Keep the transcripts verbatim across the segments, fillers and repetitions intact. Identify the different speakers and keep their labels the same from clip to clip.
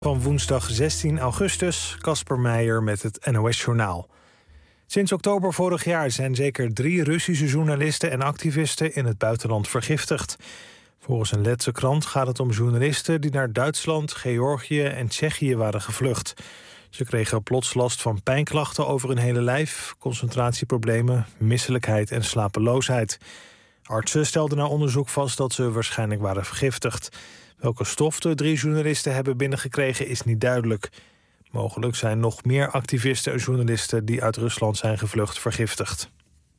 Speaker 1: Van woensdag zestien augustus, Casper Meijer met het N O S-journaal. Sinds oktober vorig jaar zijn zeker drie Russische journalisten en activisten in het buitenland vergiftigd. Volgens een Letse krant gaat het om journalisten die naar Duitsland, Georgië en Tsjechië waren gevlucht. Ze kregen plots last van pijnklachten over hun hele lijf, concentratieproblemen, misselijkheid en slapeloosheid. Artsen stelden na onderzoek vast dat ze waarschijnlijk waren vergiftigd. Welke stof de drie journalisten hebben binnengekregen is niet duidelijk. Mogelijk zijn nog meer activisten en journalisten die uit Rusland zijn gevlucht vergiftigd.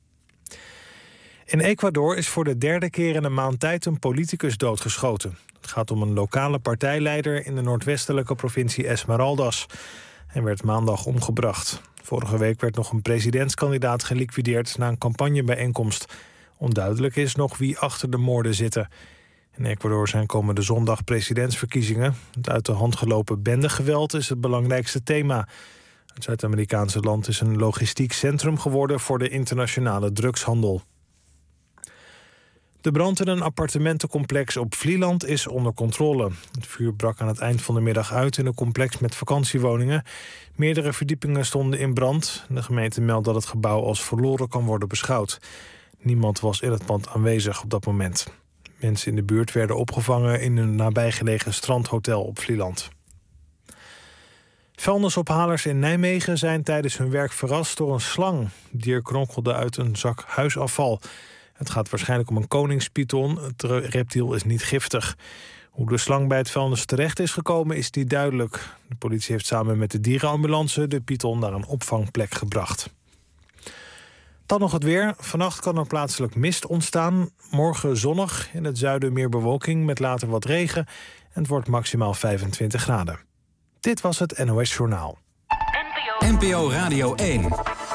Speaker 1: In Ecuador is voor de derde keer in een maand tijd een politicus doodgeschoten. Het gaat om een lokale partijleider in de noordwestelijke provincie Esmeraldas. Hij werd maandag omgebracht. Vorige week werd nog een presidentskandidaat geliquideerd na een campagnebijeenkomst. Onduidelijk is nog wie achter de moorden zitten. In Ecuador zijn komende zondag presidentsverkiezingen. Het uit de hand gelopen bendegeweld is het belangrijkste thema. Het Zuid-Amerikaanse land is een logistiek centrum geworden voor de internationale drugshandel. De brand in een appartementencomplex op Vlieland is onder controle. Het vuur brak aan het eind van de middag uit in een complex met vakantiewoningen. Meerdere verdiepingen stonden in brand. De gemeente meldt dat het gebouw als verloren kan worden beschouwd. Niemand was in het pand aanwezig op dat moment. Mensen in de buurt werden opgevangen in een nabijgelegen strandhotel op Vlieland. Vuilnisophalers in Nijmegen zijn tijdens hun werk verrast door een slang. Het dier knonkelde uit een zak huisafval. Het gaat waarschijnlijk om een koningspython. Het reptiel is niet giftig. Hoe de slang bij het vuilnis terecht is gekomen is niet duidelijk. De politie heeft samen met de dierenambulance de python naar een opvangplek gebracht. Dan nog het weer. Vannacht kan er plaatselijk mist ontstaan. Morgen zonnig, in het zuiden meer bewolking met later wat regen. En het wordt maximaal vijfentwintig graden. Dit was het N O S-journaal.
Speaker 2: N P O Radio één.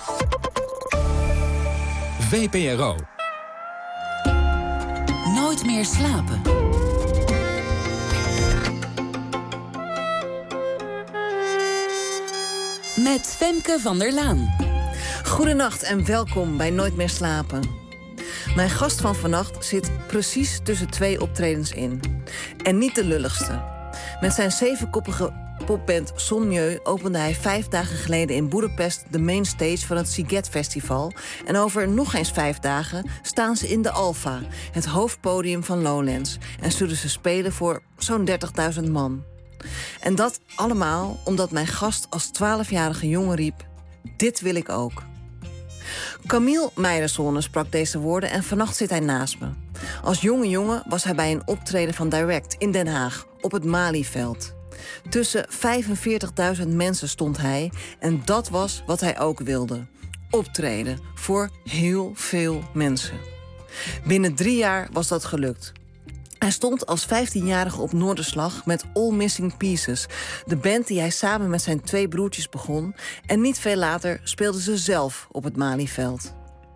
Speaker 2: V P R O.
Speaker 3: Nooit meer slapen. Met Femke van der Laan.
Speaker 4: Goedenacht en welkom bij Nooit meer slapen. Mijn gast van vannacht zit precies tussen twee optredens in. En niet de lulligste. Met zijn zevenkoppige popband Sommieu opende hij vijf dagen geleden in Boedapest de mainstage van het Sziget Festival. En over nog eens vijf dagen staan ze in de Alfa, het hoofdpodium van Lowlands. En zullen ze spelen voor zo'n dertigduizend man. En dat allemaal omdat mijn gast als twaalfjarige jongen riep: dit wil ik ook. Camille Meijerszoon sprak deze woorden en vannacht zit hij naast me. Als jonge jongen was hij bij een optreden van Direct in Den Haag op het Malieveld. Tussen vijfenveertigduizend mensen stond hij en dat was wat hij ook wilde. Optreden voor heel veel mensen. Binnen drie jaar was dat gelukt. Hij stond als vijftienjarige op Noorderslag met All Missing Pieces, de band die hij samen met zijn twee broertjes begon. En niet veel later speelden ze zelf op het Malieveld.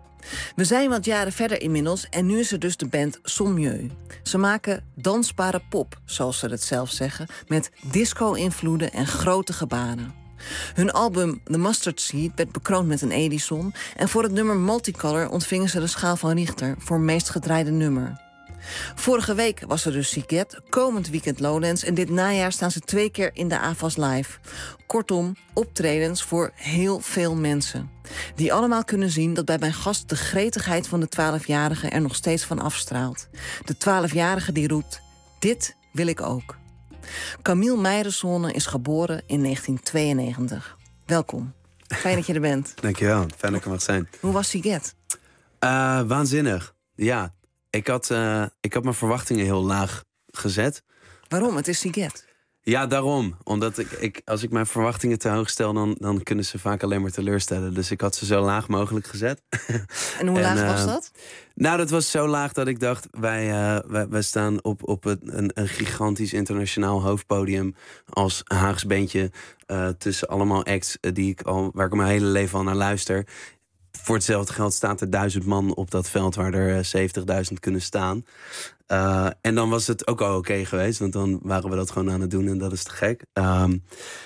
Speaker 4: We zijn wat jaren verder inmiddels en nu is er dus de band Sommieu. Ze maken dansbare pop, zoals ze het zelf zeggen, met disco-invloeden en grote gebaren. Hun album The Mustard Seed werd bekroond met een Edison en voor het nummer Multicolor ontvingen ze de schaal van Richter voor meest gedraaide nummer. Vorige week was er dus Sziget, komend weekend Lowlands en dit najaar staan ze twee keer in de A F A S Live. Kortom, optredens voor heel veel mensen. Die allemaal kunnen zien dat bij mijn gast de gretigheid van de twaalfjarige er nog steeds van afstraalt. De twaalfjarige die roept: dit wil ik ook. Camille Meijerszoon is geboren in negentien tweeënnegentig. Welkom. Fijn dat je er bent.
Speaker 5: Dankjewel, fijn dat ik er mag zijn.
Speaker 4: Hoe was Sziget?
Speaker 5: Uh, waanzinnig, ja. Ik had, uh, ik had mijn verwachtingen heel laag gezet.
Speaker 4: Waarom? Het is Sziget.
Speaker 5: Ja, daarom. Omdat ik, ik, als ik mijn verwachtingen te hoog stel, dan, dan kunnen ze vaak alleen maar teleurstellen. Dus ik had ze zo laag mogelijk gezet.
Speaker 4: En hoe laag
Speaker 5: en, uh,
Speaker 4: was dat?
Speaker 5: Nou, dat was zo laag dat ik dacht, wij, uh, wij, wij staan op, op het, een, een gigantisch internationaal hoofdpodium als Haags bandje. Uh, tussen allemaal acts uh, die ik al, waar ik mijn hele leven al naar luister. Voor hetzelfde geld staat er duizend man op dat veld waar er uh, zeventigduizend kunnen staan. Uh, en dan was het ook al oké okay geweest, want dan waren we dat gewoon aan het doen en dat is te gek. Um,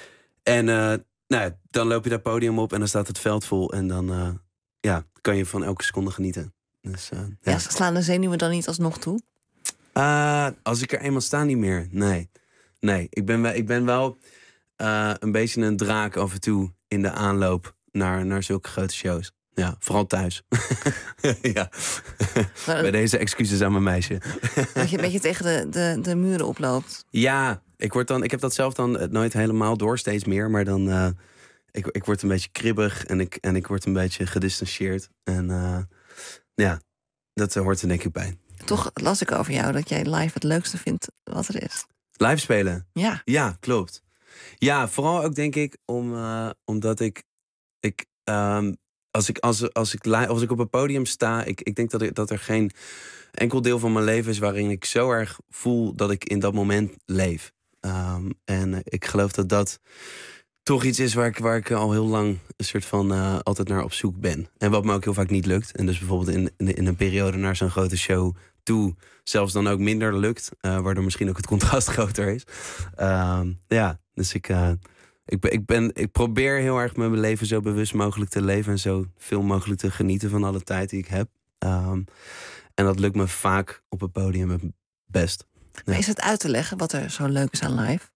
Speaker 5: en uh, nou, dan loop je dat podium op en dan staat het veld vol en dan uh, ja, kan je van elke seconde genieten. Dus, uh, ja.
Speaker 4: Ja, slaan de zenuwen dan niet alsnog toe?
Speaker 5: Uh, als ik er eenmaal sta, niet meer, nee. Nee, ik ben wel, ik ben wel uh, een beetje een draak af en toe in de aanloop naar, naar zulke grote shows. Ja, vooral thuis. ja. Maar, bij deze excuses aan mijn meisje.
Speaker 4: Dat je een beetje tegen de, de, de muren oploopt.
Speaker 5: Ja, ik, word dan, ik heb dat zelf dan nooit helemaal door, steeds meer. Maar dan, uh, ik, ik word een beetje kribbig en ik, en ik word een beetje gedistanceerd. En uh, ja, dat hoort er denk ik bij.
Speaker 4: Toch las ik over jou dat jij live het leukste vindt wat er is.
Speaker 5: Live spelen?
Speaker 4: Ja.
Speaker 5: Ja, klopt. Ja, vooral ook denk ik om, uh, omdat ik... ik um, als, ik als, als, ik als ik op een podium sta... Ik, ik denk dat, ik, dat er geen enkel deel van mijn leven is... waarin ik zo erg voel dat ik in dat moment leef. Um, en uh, ik geloof dat dat toch iets is waar ik, waar ik al heel lang... een soort van uh, altijd naar op zoek ben. En wat me ook heel vaak niet lukt. En dus bijvoorbeeld in, in, in een periode naar zo'n grote show... toe zelfs dan ook minder lukt. Uh, waardoor misschien ook het contrast groter is. Uh, ja, dus ik, uh, ik, ben, ik, ben, ik probeer heel erg met mijn leven zo bewust mogelijk te leven. En zo veel mogelijk te genieten van alle tijd die ik heb. Um, en dat lukt me vaak op het podium het best. Ja.
Speaker 4: Maar is het uit te leggen wat er zo leuk is aan live?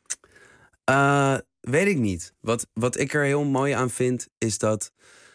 Speaker 5: Uh, weet ik niet. Wat, wat ik er heel mooi aan vind is dat...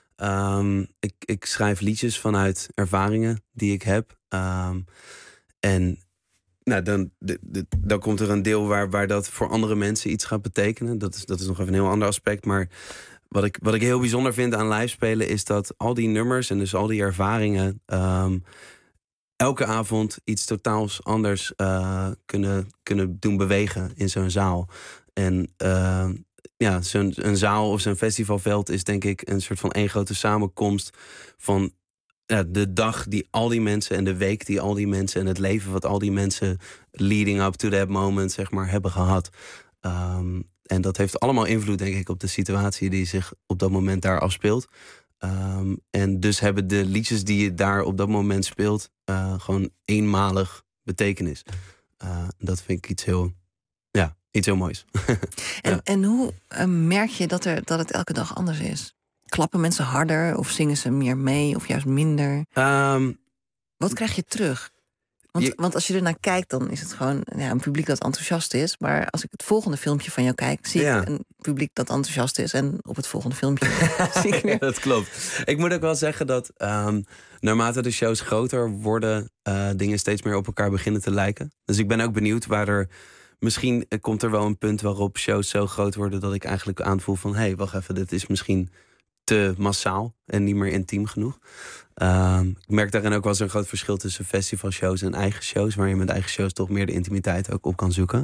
Speaker 5: Um, ik, ik schrijf liedjes vanuit ervaringen die ik heb. Um, en nou, dan, de, de, dan komt er een deel waar, waar dat voor andere mensen iets gaat betekenen. Dat is, dat is nog even een heel ander aspect. Maar wat ik, wat ik heel bijzonder vind aan live spelen... is dat al die nummers en dus al die ervaringen... Um, elke avond iets totaals anders uh, kunnen, kunnen doen bewegen in zo'n zaal. En... Uh, Ja, zo'n een zaal of zo'n festivalveld is denk ik een soort van één grote samenkomst van ja, de dag die al die mensen en de week die al die mensen en het leven wat al die mensen leading up to that moment zeg maar hebben gehad. Um, en dat heeft allemaal invloed denk ik op de situatie die zich op dat moment daar afspeelt. Um, en dus hebben de liedjes die je daar op dat moment speelt uh, gewoon eenmalig betekenis. Uh, dat vind ik iets heel, ja, iets heel moois.
Speaker 4: En,
Speaker 5: ja.
Speaker 4: en hoe uh, merk je dat, er, dat het elke dag anders is? Klappen mensen harder of zingen ze meer mee of juist minder?
Speaker 5: Um,
Speaker 4: Wat krijg je terug? Want,
Speaker 5: je,
Speaker 4: want als je ernaar kijkt, dan is het gewoon ja, een publiek dat enthousiast is. Maar als ik het volgende filmpje van jou kijk, zie
Speaker 5: ja.
Speaker 4: ik een publiek dat enthousiast is. En op het volgende filmpje zie ik weer.
Speaker 5: Dat klopt. Ik moet ook wel zeggen dat um, naarmate de shows groter worden, uh, dingen steeds meer op elkaar beginnen te lijken. Dus ik ben ook benieuwd waar er... Misschien komt er wel een punt waarop shows zo groot worden dat ik eigenlijk aanvoel van... hé, hey, wacht even, dit is misschien te massaal en niet meer intiem genoeg. Um, ik merk daarin ook wel zo'n groot verschil tussen festivalshows en eigen shows... waar je met eigen shows toch meer de intimiteit ook op kan zoeken.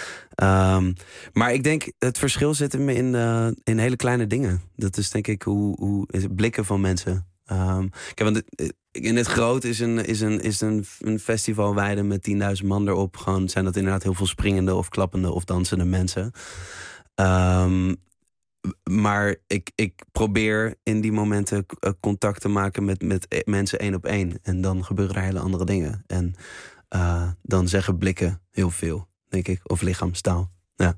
Speaker 5: Um, maar ik denk, het verschil zit hem in, uh, in hele kleine dingen. Dat is denk ik hoe, hoe blikken van mensen... Um, kijk, want in het groot is een, is een, is een, een festivalweide met tienduizend man erop. Gewoon zijn dat inderdaad heel veel springende of klappende of dansende mensen. Um, maar ik, ik probeer in die momenten contact te maken met, met mensen één op één. En dan gebeuren er hele andere dingen. En uh, dan zeggen blikken heel veel, denk ik. Of lichaamstaal, ja.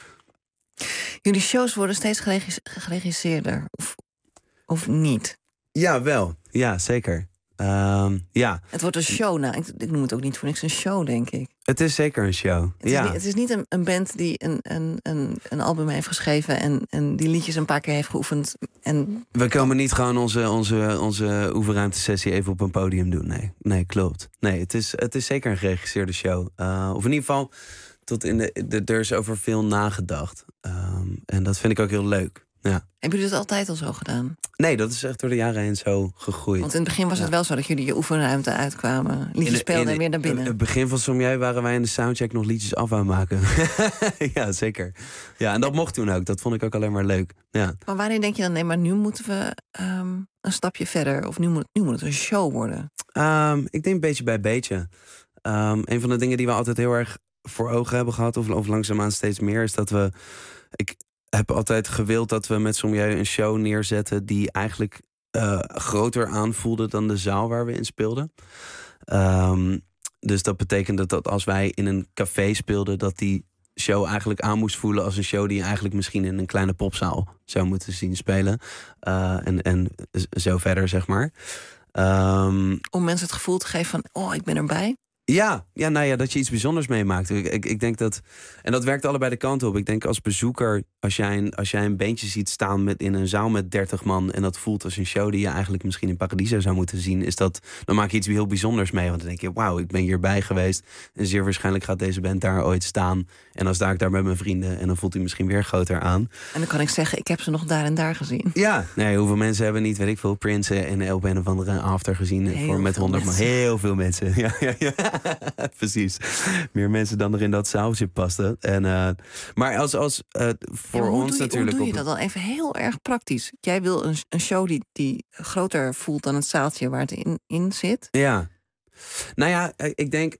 Speaker 4: Jullie shows worden steeds geregis- geregisseerder, of, of niet?
Speaker 5: Ja, wel. Ja, zeker. Um, ja.
Speaker 4: Het wordt een show. Nou, ik, ik noem het ook niet voor niks een show, denk ik.
Speaker 5: Het is zeker een show.
Speaker 4: Het is
Speaker 5: ja.
Speaker 4: niet, het is niet een, een band die een, een, een, een album heeft geschreven... En, en die liedjes een paar keer heeft geoefend. En...
Speaker 5: We komen niet gewoon onze, onze, onze oefenruimtesessie even op een podium doen. Nee, nee klopt. Nee, het is, het is zeker een geregisseerde show. Uh, of in ieder geval, tot in de, de, er is over veel nagedacht. Um, en dat vind ik ook heel leuk. Ja.
Speaker 4: Hebben jullie dat altijd al zo gedaan?
Speaker 5: Nee, dat is echt door de jaren heen zo gegroeid.
Speaker 4: Want in het begin was het
Speaker 5: ja.
Speaker 4: wel zo dat jullie je oefenruimte uitkwamen. Liedjes speelden en weer naar binnen.
Speaker 5: In het begin van Somjeu waren wij in de soundcheck nog liedjes af aan het maken. Ja, zeker. Ja, en dat mocht toen ook. Dat vond ik ook alleen maar leuk. Ja.
Speaker 4: Maar wanneer denk je dan, nee, maar nu moeten we um, een stapje verder? Of nu moet, nu moet het een show worden?
Speaker 5: Um, ik denk beetje bij beetje. Um, een van de dingen die we altijd heel erg voor ogen hebben gehad... of, of langzaamaan steeds meer, is dat we... Ik, heb altijd gewild dat we met Somjeu een show neerzetten... die eigenlijk uh, groter aanvoelde dan de zaal waar we in speelden. Um, dus dat betekende dat als wij in een café speelden... dat die show eigenlijk aan moest voelen als een show... die je eigenlijk misschien in een kleine popzaal zou moeten zien spelen. Uh, en, en zo verder, zeg maar. Um,
Speaker 4: Om mensen het gevoel te geven van, oh, ik ben erbij?
Speaker 5: Ja, ja, nou ja, dat je iets bijzonders meemaakt. Ik, ik, ik denk dat. En dat werkt allebei de kanten op. Ik denk als bezoeker, als jij een, als jij een bandje ziet staan met, in een zaal met dertig man. En dat voelt als een show die je eigenlijk misschien in Paradiso zou moeten zien. Is dat, dan maak je iets heel bijzonders mee. Want dan denk je, wauw, ik ben hierbij geweest. En zeer waarschijnlijk gaat deze band daar ooit staan. En dan sta ik daar met mijn vrienden. En dan voelt hij misschien weer groter aan.
Speaker 4: En dan kan ik zeggen, ik heb ze nog daar en daar gezien.
Speaker 5: Ja, nee, hoeveel mensen hebben niet, weet ik veel, Prince en op een of andere after gezien.
Speaker 4: Heel
Speaker 5: voor met honderd man. Heel veel mensen. Ja, ja, ja. Precies. Meer mensen dan er in dat zaaltje pasten. En, uh, maar als, als uh, voor
Speaker 4: ja, hoe
Speaker 5: ons
Speaker 4: doe je,
Speaker 5: natuurlijk.
Speaker 4: Hoe doe je
Speaker 5: op...
Speaker 4: dat dan even heel erg praktisch? Jij wil een, een show die, die groter voelt dan het zaaltje waar het in, in zit.
Speaker 5: Ja. Nou ja, ik denk.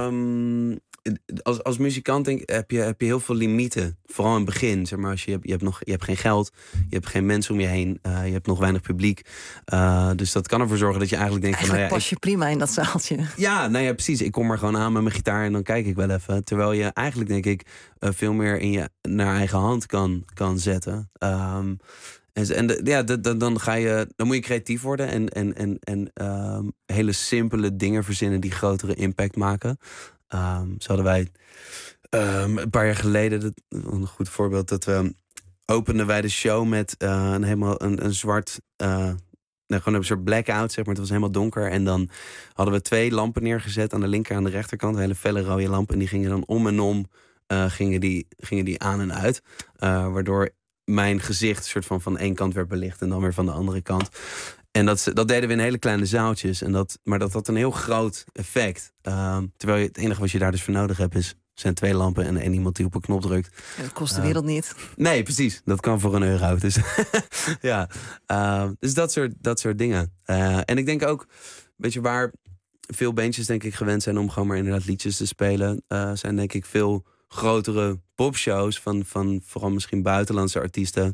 Speaker 5: Um, Als, als muzikant denk, heb, je, heb je heel veel limieten. Vooral in het begin. Zeg maar, als je, je, hebt nog, je hebt geen geld. Je hebt geen mensen om je heen. Uh, je hebt nog weinig publiek. Uh, dus dat kan ervoor zorgen dat je eigenlijk denkt...
Speaker 4: Eigenlijk
Speaker 5: van, nou
Speaker 4: ja, pas je ik, prima in dat zaaltje.
Speaker 5: Ja, nou ja, precies. Ik kom er gewoon aan met mijn gitaar en dan kijk ik wel even. Terwijl je eigenlijk, denk ik, uh, veel meer in je naar eigen hand kan, kan zetten. Um, En, en de, ja, de, de, dan, ga je, dan moet je creatief worden en, en, en, en um, hele simpele dingen verzinnen die grotere impact maken. Um, zo hadden wij um, een paar jaar geleden, dat, een goed voorbeeld, dat we openden wij de show met uh, een helemaal een, een zwart, uh, nou, gewoon een soort blackout, zeg maar. Het was helemaal donker. En dan hadden we twee lampen neergezet aan de linker en aan de rechterkant, een hele felle rode lamp. En die gingen dan om en om, uh, gingen, die, gingen die aan en uit. Uh, waardoor mijn gezicht soort van van één kant werd belicht en dan weer van de andere kant. En dat, dat deden we in hele kleine zaaltjes. En dat, maar dat had een heel groot effect. Uh, terwijl je, het enige wat je daar dus voor nodig hebt is, zijn twee lampen en één iemand die op een knop drukt.
Speaker 4: Ja, dat kost de wereld uh, niet.
Speaker 5: Nee, precies. Dat kan voor een euro. Dus ja, uh, dus dat soort, dat soort dingen. Uh, en ik denk ook, weet je, waar veel bandjes denk ik gewend zijn om gewoon maar inderdaad liedjes te spelen, uh, zijn denk ik veel grotere popshows van, van vooral misschien buitenlandse artiesten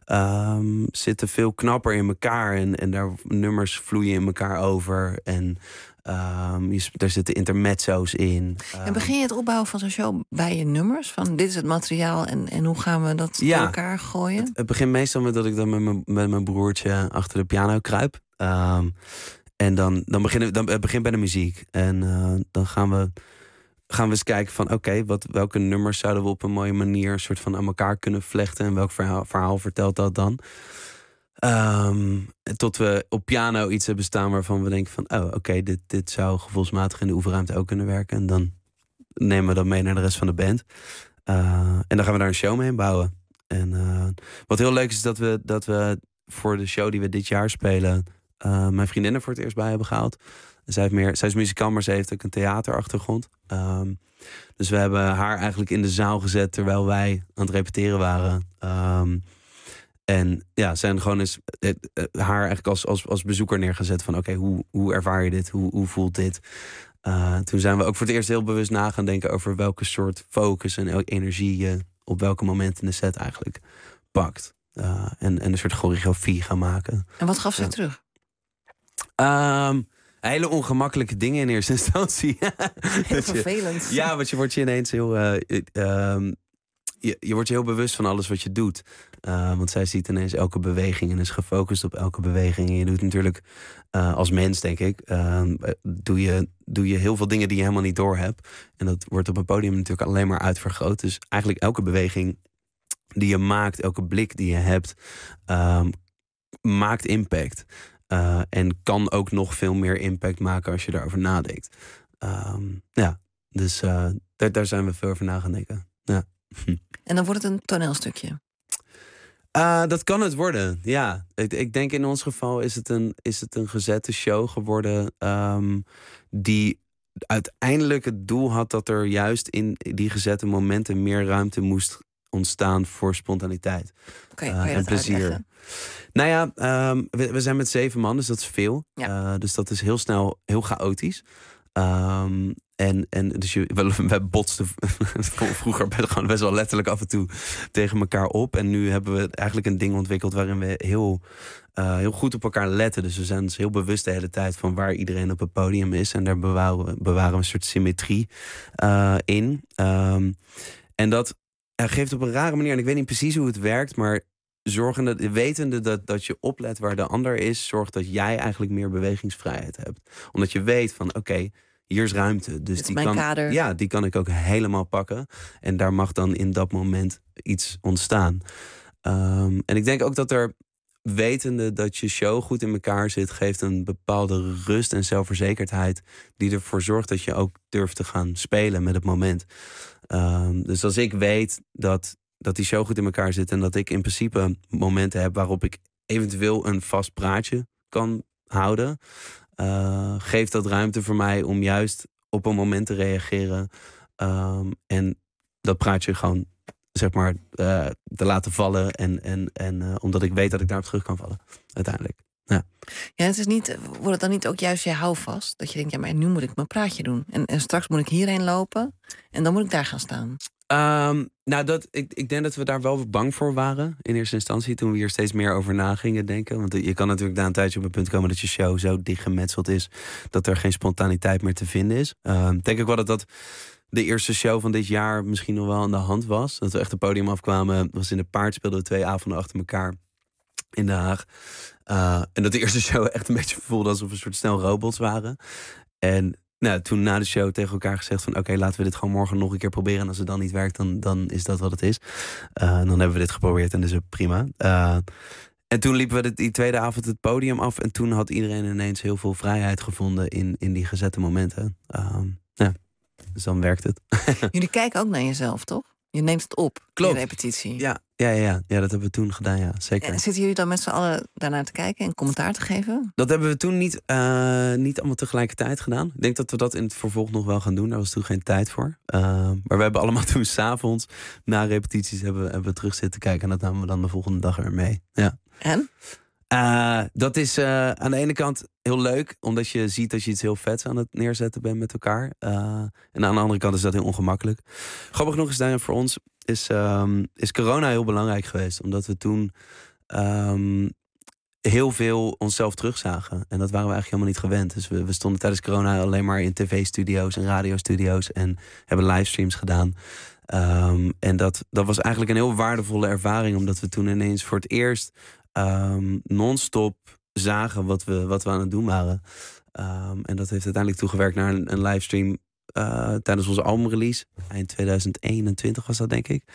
Speaker 5: um, zitten veel knapper in elkaar en, en daar nummers vloeien in elkaar over en um, je, daar zitten intermezzo's in. Um,
Speaker 4: en begin je het opbouwen van zo'n show bij je nummers? Van dit is het materiaal en, en hoe gaan we dat
Speaker 5: ja,
Speaker 4: bij elkaar gooien?
Speaker 5: Het, het begint meestal met dat ik dan met mijn, met mijn broertje achter de piano kruip. Um, en dan, dan, beginnen, dan het begint bij de muziek. En uh, dan gaan we gaan we eens kijken van oké, okay, wat welke nummers zouden we op een mooie manier soort van aan elkaar kunnen vlechten en welk verhaal, verhaal vertelt dat dan? Um, tot we op piano iets hebben staan waarvan we denken van oh oké, okay, dit, dit zou gevoelsmatig in de oefenruimte ook kunnen werken. En dan nemen we dat mee naar de rest van de band. Uh, en dan gaan we daar een show mee bouwen. En uh, wat heel leuk is dat we, dat we voor de show die we dit jaar spelen, uh, mijn vriendinnen voor het eerst bij hebben gehaald. Zij, heeft meer, zij is muzikant, maar ze heeft ook een theaterachtergrond. Um, dus we hebben haar eigenlijk in de zaal gezet terwijl wij aan het repeteren waren. Um, en ja, zijn gewoon eens uh, uh, haar eigenlijk als, als, als bezoeker neergezet van oké, okay, hoe, hoe ervaar je dit? Hoe, hoe voelt dit? Uh, toen zijn we ook voor het eerst heel bewust na gaan denken over welke soort focus en energie je op welke moment in de set eigenlijk pakt. Uh, en, en een soort choreografie gaan maken.
Speaker 4: En wat gaf ze
Speaker 5: ja.
Speaker 4: terug?
Speaker 5: Um, hele ongemakkelijke dingen in eerste instantie.
Speaker 4: Heel vervelend.
Speaker 5: Je, ja, want je wordt je ineens heel... Uh, uh, je, je wordt je heel bewust van alles wat je doet. Uh, want zij ziet ineens elke beweging en is gefocust op elke beweging. En je doet natuurlijk uh, als mens, denk ik, uh, doe, je, doe je heel veel dingen die je helemaal niet door hebt. En dat wordt op een podium natuurlijk alleen maar uitvergroot. Dus eigenlijk elke beweging die je maakt, elke blik die je hebt, uh, maakt impact. Uh, en kan ook nog veel meer impact maken als je daarover nadenkt. Um, ja, dus uh, daar, daar zijn we veel over na gaan denken. Ja.
Speaker 4: En dan wordt het een toneelstukje?
Speaker 5: Uh, dat kan het worden, ja. Ik, ik denk in ons geval is het een, is het een gezette show geworden um, die uiteindelijk het doel had dat er juist in die gezette momenten meer ruimte moest ontstaan voor spontaniteit.
Speaker 4: Okay,
Speaker 5: uh, en plezier. Uitleggen? Nou ja, um, we, we zijn met zeven man, dus dat is veel. Ja. Uh, dus dat is heel snel heel chaotisch. Um, en, en dus je, we, we botsten vroeger gewoon best wel letterlijk af en toe tegen elkaar op. En nu hebben we eigenlijk een ding ontwikkeld waarin we heel, uh, heel goed op elkaar letten. Dus we zijn dus heel bewust de hele tijd van waar iedereen op het podium is. En daar bewaren we, bewaren we een soort symmetrie uh, in. Um, en dat uh, geeft op een rare manier, en ik weet niet precies hoe het werkt, maar zorgende, wetende dat, dat je oplet waar de ander is, zorgt dat jij eigenlijk meer bewegingsvrijheid hebt. Omdat je weet van oké, okay, hier is ruimte. Dus
Speaker 4: Dit is
Speaker 5: die
Speaker 4: mijn
Speaker 5: kan,
Speaker 4: kader.
Speaker 5: Ja, die kan ik ook helemaal pakken. En daar mag dan in dat moment iets ontstaan. Um, en ik denk ook dat er, wetende dat je show goed in elkaar zit, geeft een bepaalde rust en zelfverzekerdheid die ervoor zorgt dat je ook durft te gaan spelen met het moment. Um, dus als ik weet dat, dat die show goed in elkaar zit en dat ik in principe momenten heb waarop ik eventueel een vast praatje kan houden, uh, geeft dat ruimte voor mij om juist op een moment te reageren um, en dat praatje gewoon, zeg maar, uh, te laten vallen. En, en, en uh, omdat ik weet dat ik daarop terug kan vallen. Uiteindelijk. Ja.
Speaker 4: Ja, het is niet, wordt het dan niet ook juist je houvast? Dat je denkt, ja, maar nu moet ik mijn praatje doen. En, en straks moet ik hierheen lopen. En dan moet ik daar gaan staan.
Speaker 5: Um, nou, dat, ik, ik denk dat we daar wel bang voor waren. In eerste instantie. Toen we hier steeds meer over na gingen denken. Want je kan natuurlijk na een tijdje op een punt komen dat je show zo dichtgemetseld is dat er geen spontaniteit meer te vinden is. Uh, denk ik wel dat dat de eerste show van dit jaar misschien nog wel aan de hand was. Dat we echt het podium afkwamen. Was in de Paard, speelden we twee avonden achter elkaar in Den Haag. Uh, en dat de eerste show echt een beetje voelde alsof we een soort snel robots waren. En nou, toen na de show tegen elkaar gezegd van oké, okay, laten we dit gewoon morgen nog een keer proberen. En als het dan niet werkt, dan, dan is dat wat het is. Uh, en dan hebben we dit geprobeerd en dus is prima. Uh, en toen liepen we die tweede avond het podium af. En toen had iedereen ineens heel veel vrijheid gevonden in, in die gezette momenten. Uh, ja. Dus dan werkt het.
Speaker 4: Jullie kijken ook naar jezelf, toch? Je neemt het op,
Speaker 5: Klopt.
Speaker 4: in repetitie.
Speaker 5: Ja, ja, ja, ja, dat hebben we toen gedaan, ja, zeker.
Speaker 4: En zitten jullie dan met z'n allen daarnaar te kijken en commentaar te geven?
Speaker 5: Dat hebben we toen niet, uh, niet allemaal tegelijkertijd gedaan. Ik denk dat we dat in het vervolg nog wel gaan doen. Daar was toen geen tijd voor. Uh, maar we hebben allemaal toen 's avonds na repetities hebben, hebben we terug zitten kijken. En dat namen we dan de volgende dag er mee. Ja.
Speaker 4: En?
Speaker 5: Uh, dat is uh, aan de ene kant heel leuk, omdat je ziet dat je iets heel vets aan het neerzetten bent met elkaar. Uh, en aan de andere kant is dat heel ongemakkelijk. Grappig genoeg is daar voor ons is, um, is corona heel belangrijk geweest. Omdat we toen um, heel veel onszelf terugzagen. En dat waren we eigenlijk helemaal niet gewend. Dus we, we stonden tijdens corona alleen maar in tv-studio's en radiostudio's en hebben livestreams gedaan. Um, en dat, dat was eigenlijk een heel waardevolle ervaring, omdat we toen ineens voor het eerst Um, non-stop zagen wat we, wat we aan het doen waren. Um, en dat heeft uiteindelijk toegewerkt naar een, een livestream uh, tijdens onze albumrelease. Eind tweeduizend eenentwintig was dat, denk ik.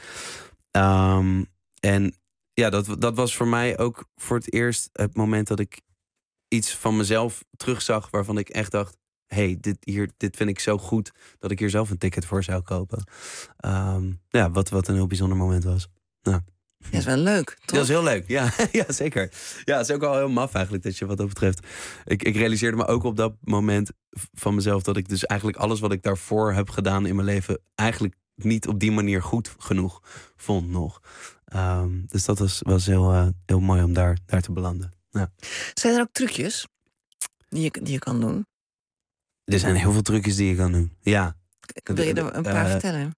Speaker 5: Um, en ja, dat, dat was voor mij ook voor het eerst het moment dat ik iets van mezelf terugzag waarvan ik echt dacht, hey, dit, hier, dit vind ik zo goed dat ik hier zelf een ticket voor zou kopen. Um, ja, wat, wat een heel bijzonder moment was. Ja.
Speaker 4: Ja, dat is wel leuk, toch?
Speaker 5: Dat is heel leuk, ja, ja zeker. Ja, het is ook wel heel maf eigenlijk dat je wat dat betreft. Ik, ik realiseerde me ook op dat moment van mezelf dat ik dus eigenlijk alles wat ik daarvoor heb gedaan in mijn leven eigenlijk niet op die manier goed genoeg vond nog. Um, dus dat was, was heel, uh, heel mooi om daar, daar te belanden. Ja.
Speaker 4: Zijn er ook trucjes die je, die je kan doen?
Speaker 5: Er zijn heel veel trucjes die je kan doen, ja.
Speaker 4: Wil je er een paar uh, vertellen?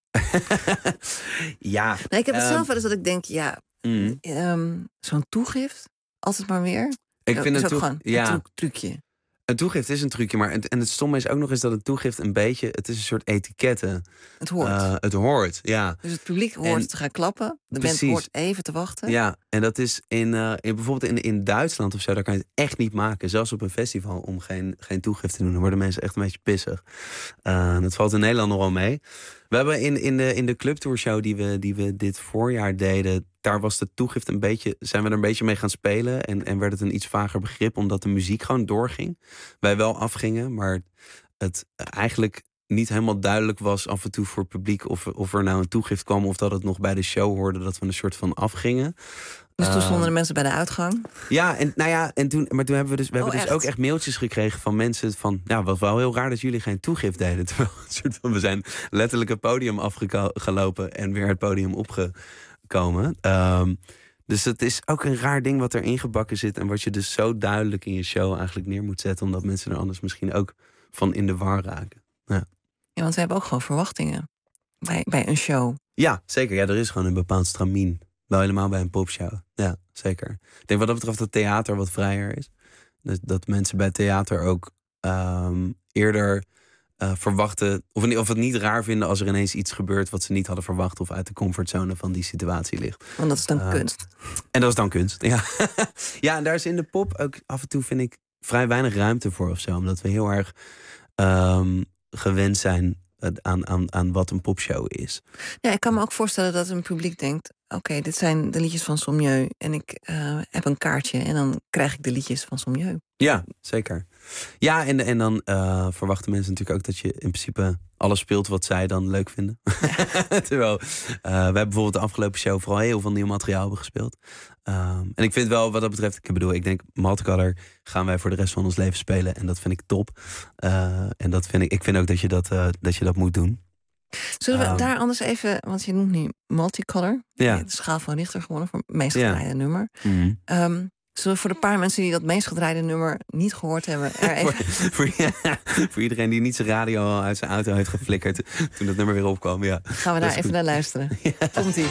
Speaker 5: Ja.
Speaker 4: Nee, ik heb het
Speaker 5: um,
Speaker 4: zelf wel eens dat ik denk, ja, mm. um, zo'n toegift, altijd maar weer.
Speaker 5: Ik vind het
Speaker 4: ook
Speaker 5: toe-
Speaker 4: gewoon
Speaker 5: ja.
Speaker 4: een tru- trucje.
Speaker 5: Een toegift is een trucje, maar en het stomme is ook nog eens dat een toegift een beetje, het is een soort etiketten.
Speaker 4: Het hoort.
Speaker 5: Uh, het hoort, ja.
Speaker 4: Dus het publiek hoort
Speaker 5: en,
Speaker 4: te gaan klappen. De
Speaker 5: precies.
Speaker 4: band hoort even te wachten.
Speaker 5: Ja, en dat is in, uh, in bijvoorbeeld in, in Duitsland of zo, daar kan je het echt niet maken. Zelfs op een festival om geen, geen toegift te doen. Dan worden mensen echt een beetje pissig. Uh, dat valt in Nederland nogal mee. We hebben in, in de, in de clubtourshow die we, die we dit voorjaar deden, daar was de toegift een beetje, zijn we er een beetje mee gaan spelen. En, en werd het een iets vager begrip, omdat de muziek gewoon doorging. Wij wel afgingen, maar het eigenlijk niet helemaal duidelijk was af en toe voor het publiek of, of er nou een toegift kwam of dat het nog bij de show hoorde dat we een soort van afgingen.
Speaker 4: Dus toen stonden
Speaker 5: uh,
Speaker 4: de mensen bij de uitgang?
Speaker 5: Ja, en nou ja, en toen, maar toen hebben we dus, we hebben
Speaker 4: oh,
Speaker 5: dus
Speaker 4: echt?
Speaker 5: ook echt mailtjes gekregen van mensen van, ja, wat wel heel raar dat jullie geen toegift deden. Terwijl een soort van, we zijn letterlijk het podium afgelopen en weer het podium opgekomen. Um, dus het is ook een raar ding wat er ingebakken zit en wat je dus zo duidelijk in je show eigenlijk neer moet zetten, omdat mensen er anders misschien ook van in de war raken. Ja.
Speaker 4: Ja, want we hebben ook gewoon verwachtingen bij, bij een show.
Speaker 5: Ja, zeker. Ja, er is gewoon een bepaald stramien. Wel helemaal bij een popshow. Ja, zeker. Ik denk wat dat betreft dat theater wat vrijer is. Dus dat mensen bij theater ook um, eerder uh, verwachten, of, of het niet raar vinden als er ineens iets gebeurt wat ze niet hadden verwacht of uit de comfortzone van die situatie ligt.
Speaker 4: Want dat is dan uh, kunst.
Speaker 5: En dat is dan kunst, ja. Ja, en daar is in de pop ook af en toe, vind ik, vrij weinig ruimte voor of zo. Omdat we heel erg um, gewend zijn aan, aan, aan wat een popshow is.
Speaker 4: Ja, ik kan me ook voorstellen dat een publiek denkt... oké, okay, dit zijn de liedjes van Sommieu en ik uh, heb een kaartje... en dan krijg ik de liedjes van Sommieu.
Speaker 5: Ja, zeker. Ja, en, en dan uh, verwachten mensen natuurlijk ook dat je in principe alles speelt wat zij dan leuk vinden. Ja. Terwijl uh, wij hebben bijvoorbeeld de afgelopen show vooral heel veel nieuw materiaal hebben gespeeld. Um, en ik vind wel wat dat betreft, ik bedoel, ik denk Multicolor gaan wij voor de rest van ons leven spelen. En dat vind ik top. Uh, en dat vind ik, ik vind ook dat je dat, uh, dat je dat moet doen.
Speaker 4: Zullen we um, daar anders even, want je noemt nu Multicolor.
Speaker 5: Ja.
Speaker 4: De schaal van Richter gewonnen voor het meest gedraaide ja. nummer.
Speaker 5: Mm-hmm.
Speaker 4: Um, Zullen we voor de paar mensen die dat meest gedraaide nummer niet gehoord hebben... Er even...
Speaker 5: voor, voor, ja, voor iedereen die niet zijn radio al uit zijn auto heeft geflikkerd toen dat nummer weer opkwam. Ja.
Speaker 4: Gaan we daar even goed. naar luisteren. Ja. Komt-ie.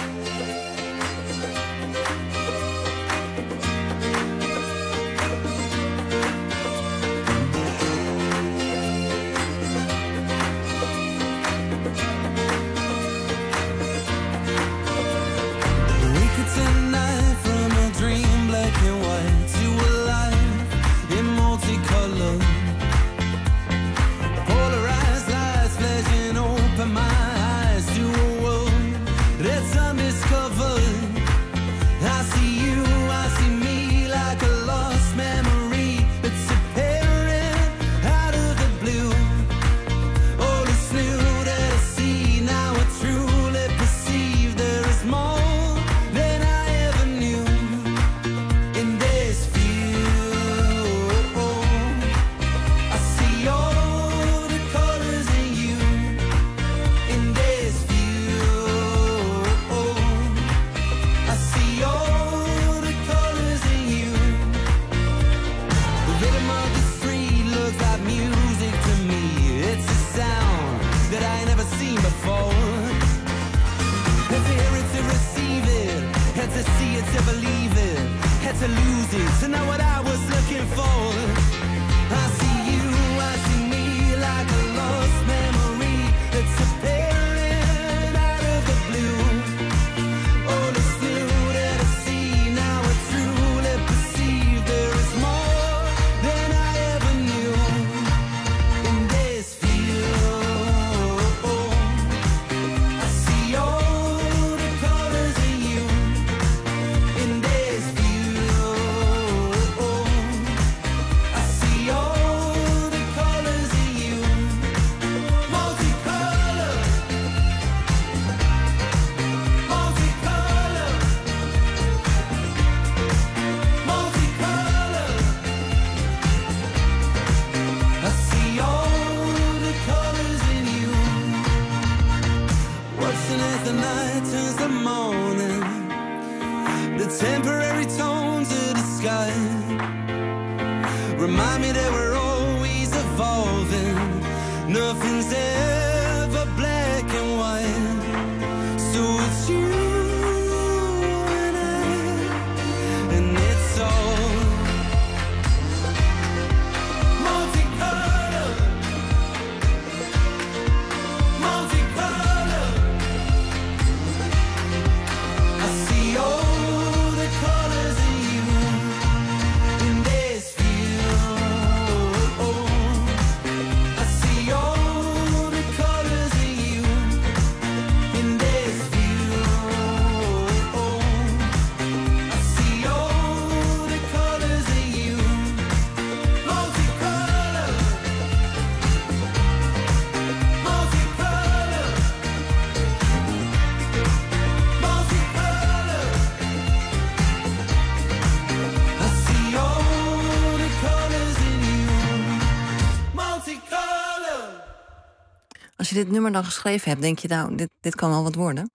Speaker 4: Als je dit nummer dan geschreven hebt, denk je nou, dit, dit kan wel wat worden?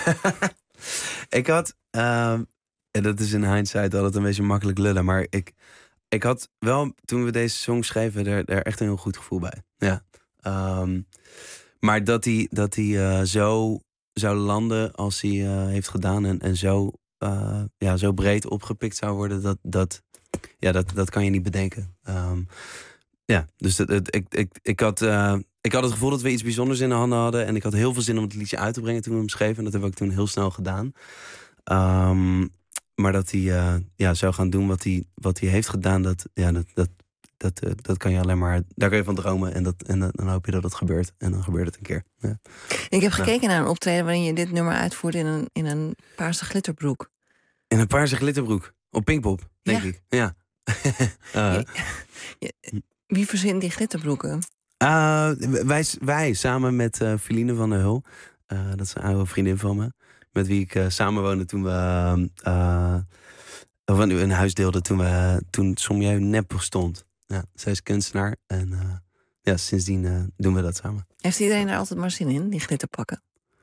Speaker 5: Ik had, uh, en dat is in hindsight altijd een beetje makkelijk lullen, maar ik, ik had wel, toen we deze song schreven, er, er echt een heel goed gevoel bij. Ja. Um, maar dat hij dat hij uh, zo zou landen als hij uh, heeft gedaan en, en zo, uh, ja, zo breed opgepikt zou worden, dat, dat, ja, dat, dat kan je niet bedenken. Um, ja, dus dat, het, ik, ik, ik had... Uh, Ik had het gevoel dat we iets bijzonders in de handen hadden. En ik had heel veel zin om het liedje uit te brengen toen we hem schreven. En dat hebben we ook toen heel snel gedaan. Um, maar dat hij uh, ja, zou gaan doen wat hij, wat hij heeft gedaan, dat, ja, dat, dat, dat, uh, dat kan je alleen maar, daar kan je van dromen. En, dat, en uh, dan hoop je dat het gebeurt. En dan gebeurt het een keer. Ja.
Speaker 4: Ik heb gekeken nou. naar een optreden waarin je dit nummer uitvoert in een, in een paarse glitterbroek.
Speaker 5: In een paarse glitterbroek. Op Pinkpop, denk
Speaker 4: ja.
Speaker 5: ik. Ja. uh.
Speaker 4: je, je, wie verzint die glitterbroeken?
Speaker 5: Uh, wij, wij samen met uh, Feline van der Hul. Uh, dat is een oude vriendin van me. Met wie ik uh, samenwoonde toen we uh, uh, een huis deelden toen, we, toen Somjeu nep bestond. Ja, zij is kunstenaar en uh, ja, sindsdien uh, doen we dat samen.
Speaker 4: Heeft iedereen er altijd maar zin in, die glitterpakken?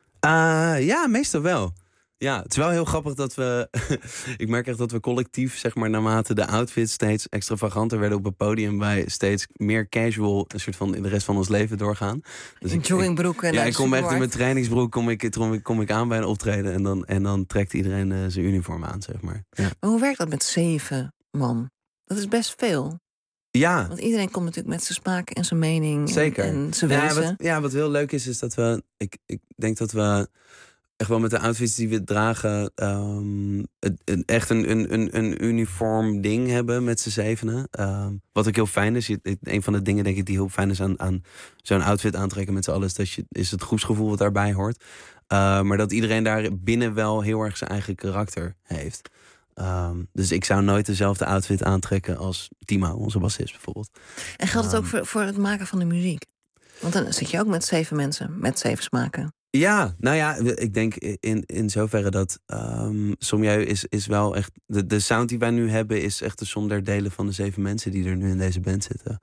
Speaker 5: Uh, ja, meestal wel. Ja, het is wel heel grappig dat we... ik merk echt dat we collectief, zeg maar, naarmate de outfits steeds extravaganter werden op het podium, wij steeds meer casual een soort van in de rest van ons leven doorgaan.
Speaker 4: Dus in joggingbroeken.
Speaker 5: Ja, ik kom echt in mijn trainingsbroek kom ik, kom, ik, kom ik aan bij een optreden en dan, en dan trekt iedereen uh, zijn uniform aan, zeg maar. Ja.
Speaker 4: Maar hoe werkt dat met zeven man? Dat is best veel.
Speaker 5: Ja.
Speaker 4: Want iedereen komt natuurlijk met zijn smaak en zijn mening.
Speaker 5: Zeker.
Speaker 4: En, en zijn wensen.
Speaker 5: Ja, wat, ja, wat heel leuk is, is dat we... Ik, ik denk dat we... echt wel met de outfits die we dragen, um, echt een, een, een uniform ding hebben met z'n zevenen. Um, wat ook heel fijn is. Een van de dingen denk ik die heel fijn is aan, aan zo'n outfit aantrekken met z'n allen, is, dat je, is het groepsgevoel wat daarbij hoort. Uh, maar dat iedereen daar binnen wel heel erg zijn eigen karakter heeft. Um, dus ik zou nooit dezelfde outfit aantrekken als Timo, onze bassist bijvoorbeeld.
Speaker 4: En geldt het
Speaker 5: um,
Speaker 4: ook voor, voor het maken van de muziek? Want dan zit je ook met zeven mensen, met zeven smaken.
Speaker 5: Ja, nou ja, ik denk in, in zoverre dat um, Somjeu is, is wel echt... De, de sound die wij nu hebben is echt de som der delen van de zeven mensen die er nu in deze band zitten.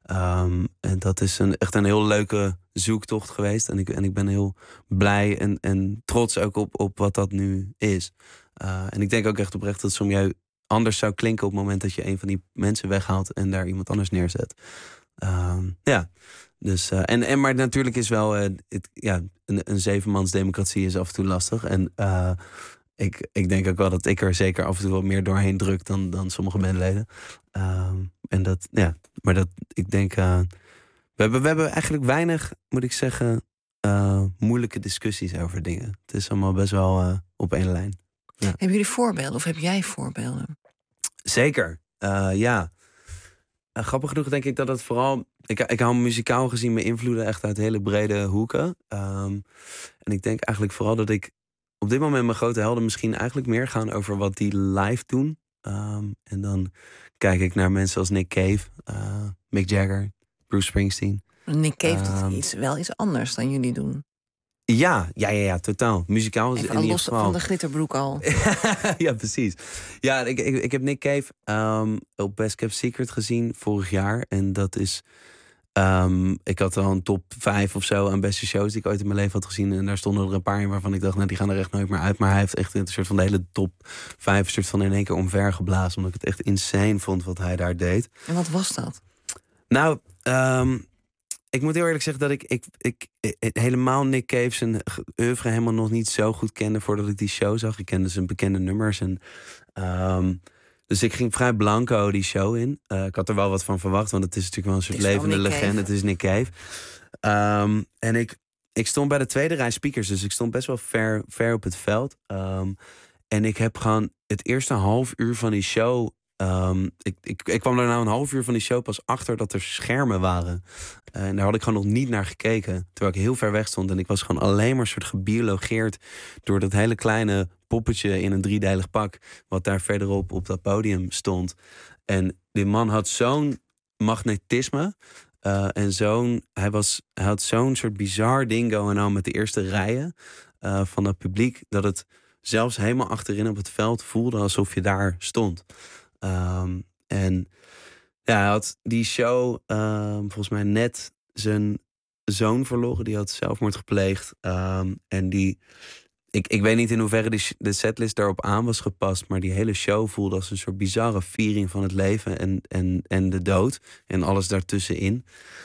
Speaker 5: Um, en dat is een, echt een heel leuke zoektocht geweest. En ik, en ik ben heel blij en, en trots ook op, op wat dat nu is. Uh, en ik denk ook echt oprecht dat Somjeu anders zou klinken op het moment dat je een van die mensen weghaalt en daar iemand anders neerzet. Um, ja, dus, uh, en, en maar natuurlijk is wel, uh, het, ja, een, een zevenmans democratie is af en toe lastig. En uh, ik, ik denk ook wel dat ik er zeker af en toe wat meer doorheen druk dan, dan sommige bandleden. Um, en dat, ja, maar dat, ik denk, uh, we, hebben, we hebben eigenlijk weinig, moet ik zeggen, uh, moeilijke discussies over dingen. Het is allemaal best wel uh, op één lijn. Ja.
Speaker 4: Hebben jullie voorbeelden of heb jij voorbeelden? Zeker,
Speaker 5: uh, ja. Uh, grappig genoeg denk ik dat het vooral... Ik, ik hou muzikaal gezien mijn invloeden echt uit hele brede hoeken. Um, en ik denk eigenlijk vooral dat ik op dit moment mijn grote helden misschien eigenlijk meer gaan over wat die live doen. Um, en dan kijk ik naar mensen als Nick Cave, uh, Mick Jagger, Bruce Springsteen.
Speaker 4: Nick Cave
Speaker 5: um,
Speaker 4: doet iets, wel iets anders dan jullie doen.
Speaker 5: Ja, ja, ja, ja, totaal. Muzikaal is in ieder
Speaker 4: los
Speaker 5: geval.
Speaker 4: Van de glitterbroek al.
Speaker 5: Ja, precies. Ja, ik, ik, ik heb Nick Cave um, op Best Kept Secret gezien vorig jaar. En dat is... Um, ik had al een top vijf of zo aan beste shows die ik ooit in mijn leven had gezien. En daar stonden er een paar in waarvan ik dacht, nou, die gaan er echt nooit meer uit. Maar hij heeft echt een soort van de hele top vijf een soort van in één keer omvergeblazen. Omdat ik het echt insane vond wat hij daar deed.
Speaker 4: En wat was dat?
Speaker 5: Nou, um, ik moet heel eerlijk zeggen dat ik, ik, ik, ik helemaal Nick Cave zijn oeuvre helemaal nog niet zo goed kende voordat ik die show zag. Ik kende zijn bekende nummers. En, um, dus ik ging vrij blanco die show in. Uh, ik had er wel wat van verwacht, want het is natuurlijk wel een soort levende legende. Het is Nick Cave. Um, en ik, ik stond bij de tweede rij speakers, dus ik stond best wel ver, ver op het veld. Um, en ik heb gewoon het eerste half uur van die show... Um, ik, ik, ik kwam er nou een half uur van die show pas achter dat er schermen waren. Uh, en daar had ik gewoon nog niet naar gekeken. Terwijl ik heel ver weg stond. En ik was gewoon alleen maar soort gebiologeerd door dat hele kleine poppetje in een driedelig pak. Wat daar verderop op dat podium stond. En die man had zo'n magnetisme. Uh, en zo'n, hij, was, hij had zo'n soort bizar ding going on met de eerste rijen uh, van het publiek. Dat het zelfs helemaal achterin op het veld voelde alsof je daar stond. Um, en ja, hij had die show um, volgens mij net zijn zoon verloren. Die had zelfmoord gepleegd. Um, en die, ik, ik weet niet in hoeverre die, de setlist daarop aan was gepast. Maar die hele show voelde als een soort bizarre viering van het leven en, en, en de dood. En alles daartussenin.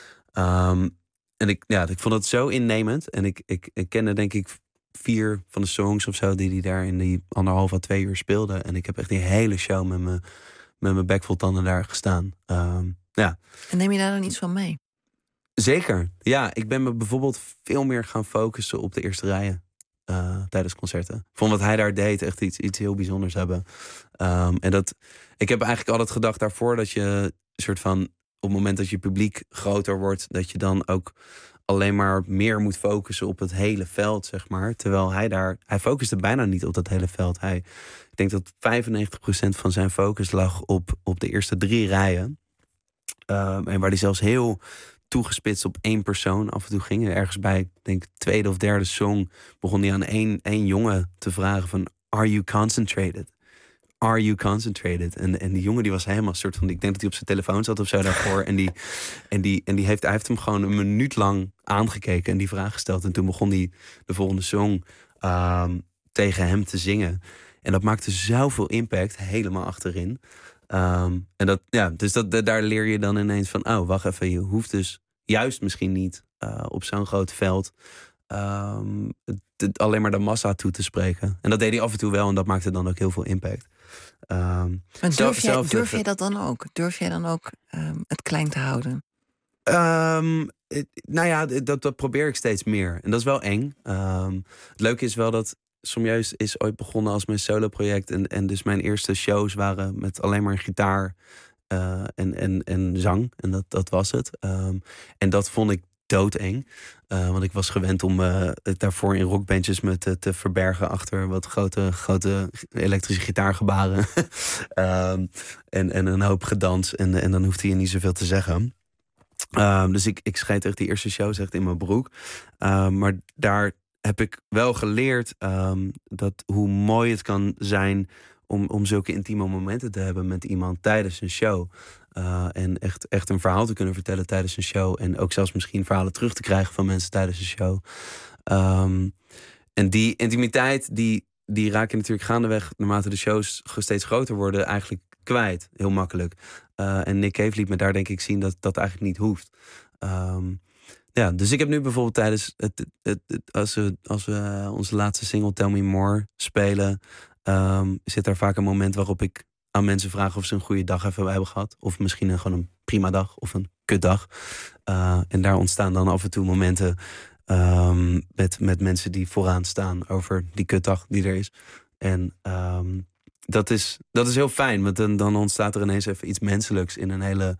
Speaker 5: Um, en ik, ja, ik vond het zo innemend. En ik, ik, ik kende denk ik vier van de songs of zo die hij daar in die anderhalf à twee uur speelde. En ik heb echt die hele show met mijn met mijn bek vol tanden daar gestaan. Um, ja.
Speaker 4: En neem je daar dan iets van mee?
Speaker 5: Zeker. Ja, ik ben me bijvoorbeeld veel meer gaan focussen op de eerste rijen uh, tijdens concerten. Ik vond wat hij daar deed echt iets, iets heel bijzonders hebben. Um, en dat, ik heb eigenlijk altijd gedacht daarvoor dat je een soort van het moment dat je publiek groter wordt, dat je dan ook alleen maar meer moet focussen op het hele veld, zeg maar. Terwijl hij daar, hij focuste bijna niet op dat hele veld. Hij, ik denk dat vijfennegentig procent van zijn focus lag op, op de eerste drie rijen. Um, en waar hij zelfs heel toegespitst op één persoon af en toe ging. Ergens bij, denk ik, tweede of derde song begon hij aan één, één jongen te vragen van, are you concentrated? Are you concentrated? En, en die jongen die was helemaal een soort van, ik denk dat hij op zijn telefoon zat of zo daarvoor. En, die, en, die, en die heeft, hij heeft hem gewoon een minuut lang aangekeken en die vraag gesteld. En toen begon hij de volgende song um, tegen hem te zingen. En dat maakte zoveel impact helemaal achterin. Um, en dat, ja, dus dat, daar leer je dan ineens van, oh, wacht even, je hoeft dus juist misschien niet uh, op zo'n groot veld um, het, alleen maar de massa toe te spreken. En dat deed hij af en toe wel en dat maakte dan ook heel veel impact. Um,
Speaker 4: maar durf, jij,
Speaker 5: zelf,
Speaker 4: durf jij dat dan ook? Durf jij dan ook um, het klein te houden?
Speaker 5: Um, het, nou ja, dat, dat probeer ik steeds meer. En dat is wel eng. Um, het leuke is wel dat Somjeus is ooit begonnen als mijn solo-project. En, en dus mijn eerste shows waren met alleen maar gitaar uh, en, en, en zang. En dat, dat was het. Um, en dat vond ik doodeng. Uh, want ik was gewend om uh, het daarvoor in rockbandjes me te, te verbergen achter wat grote, grote elektrische gitaargebaren. um, en, en een hoop gedans. En, en dan hoefde je niet zoveel te zeggen. Um, dus ik, ik scheet echt die eerste shows echt in mijn broek. Um, maar daar heb ik wel geleerd um, dat hoe mooi het kan zijn om, om zulke intieme momenten te hebben met iemand tijdens een show. Uh, en echt, echt een verhaal te kunnen vertellen tijdens een show. En ook zelfs misschien verhalen terug te krijgen van mensen tijdens een show. Um, en die intimiteit, die, die raak je natuurlijk gaandeweg, naarmate de shows steeds groter worden, eigenlijk kwijt. Heel makkelijk. Uh, en Nick Cave liet me daar denk ik zien dat dat eigenlijk niet hoeft. Um, ja, dus ik heb nu bijvoorbeeld tijdens het, het, het, het als we, als we onze laatste single Tell Me More spelen, um, zit daar vaak een moment waarop ik aan mensen vraag of ze een goede dag even hebben gehad. Of misschien een, gewoon een prima dag of een kutdag. Uh, en daar ontstaan dan af en toe momenten um, met, met mensen die vooraan staan over die kutdag die er is. En um, dat, is, dat is heel fijn, want dan, dan ontstaat er ineens even iets menselijks in een hele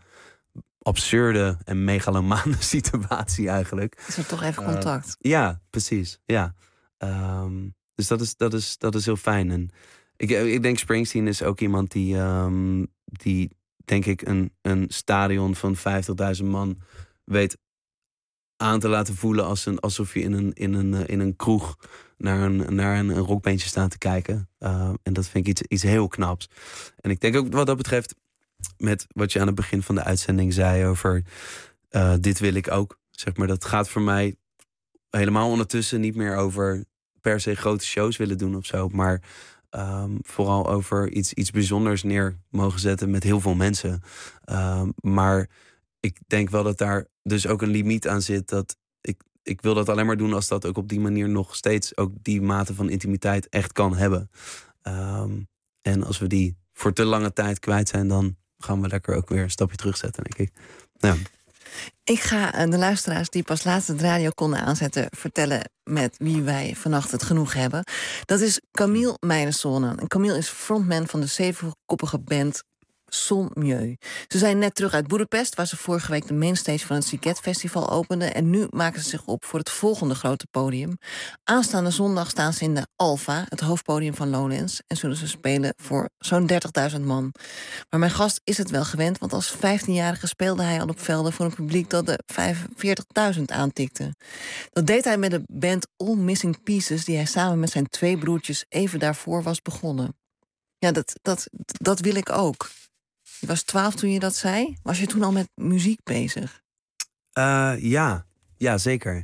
Speaker 5: absurde en megalomane situatie eigenlijk.
Speaker 4: Is er toch even contact?
Speaker 5: Uh, ja, precies. Ja. Um, dus dat is, dat, is, dat is heel fijn. En ik, ik denk Springsteen is ook iemand die, um, die denk ik, een, een stadion van vijftigduizend man weet aan te laten voelen als een, alsof je in een, in een, in een kroeg naar een, naar een, een rockbandje staat te kijken. Uh, en dat vind ik iets, iets heel knaps. En ik denk ook wat dat betreft, met wat je aan het begin van de uitzending zei over uh, dit wil ik ook. Zeg maar, dat gaat voor mij helemaal ondertussen niet meer over per se grote shows willen doen of zo. Maar um, vooral over iets, iets bijzonders neer mogen zetten met heel veel mensen. Um, maar ik denk wel dat daar dus ook een limiet aan zit. Dat ik, ik wil dat alleen maar doen als dat ook op die manier nog steeds ook die mate van intimiteit echt kan hebben. Um, en als we die voor te lange tijd kwijt zijn, dan gaan we lekker ook weer een stapje terugzetten, denk ik. Ja.
Speaker 4: Ik ga de luisteraars die pas laatst het radio konden aanzetten vertellen met wie wij vannacht het genoeg hebben. Dat is Camille Meinerzone. En Camille is frontman van de zevenkoppige band Sommieu. Ze zijn net terug uit Boedapest, waar ze vorige week de mainstage van het Sziget Festival openden. En nu maken ze zich op voor het volgende grote podium. Aanstaande zondag staan ze in de Alfa, het hoofdpodium van Lowlands, en zullen ze spelen voor zo'n dertigduizend man. Maar mijn gast is het wel gewend, want als vijftienjarige speelde hij al op velden voor een publiek dat de vijfenveertigduizend aantikte. Dat deed hij met de band All Missing Pieces, die hij samen met zijn twee broertjes even daarvoor was begonnen. Ja, dat, dat, dat wil ik ook. Je was twaalf toen je dat zei. Was je toen al met muziek bezig?
Speaker 5: Uh, ja, ja, zeker.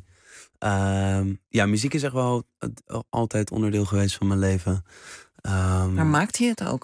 Speaker 5: Uh, ja, muziek is echt wel altijd onderdeel geweest van mijn leven. Um,
Speaker 4: maar maakte je het ook?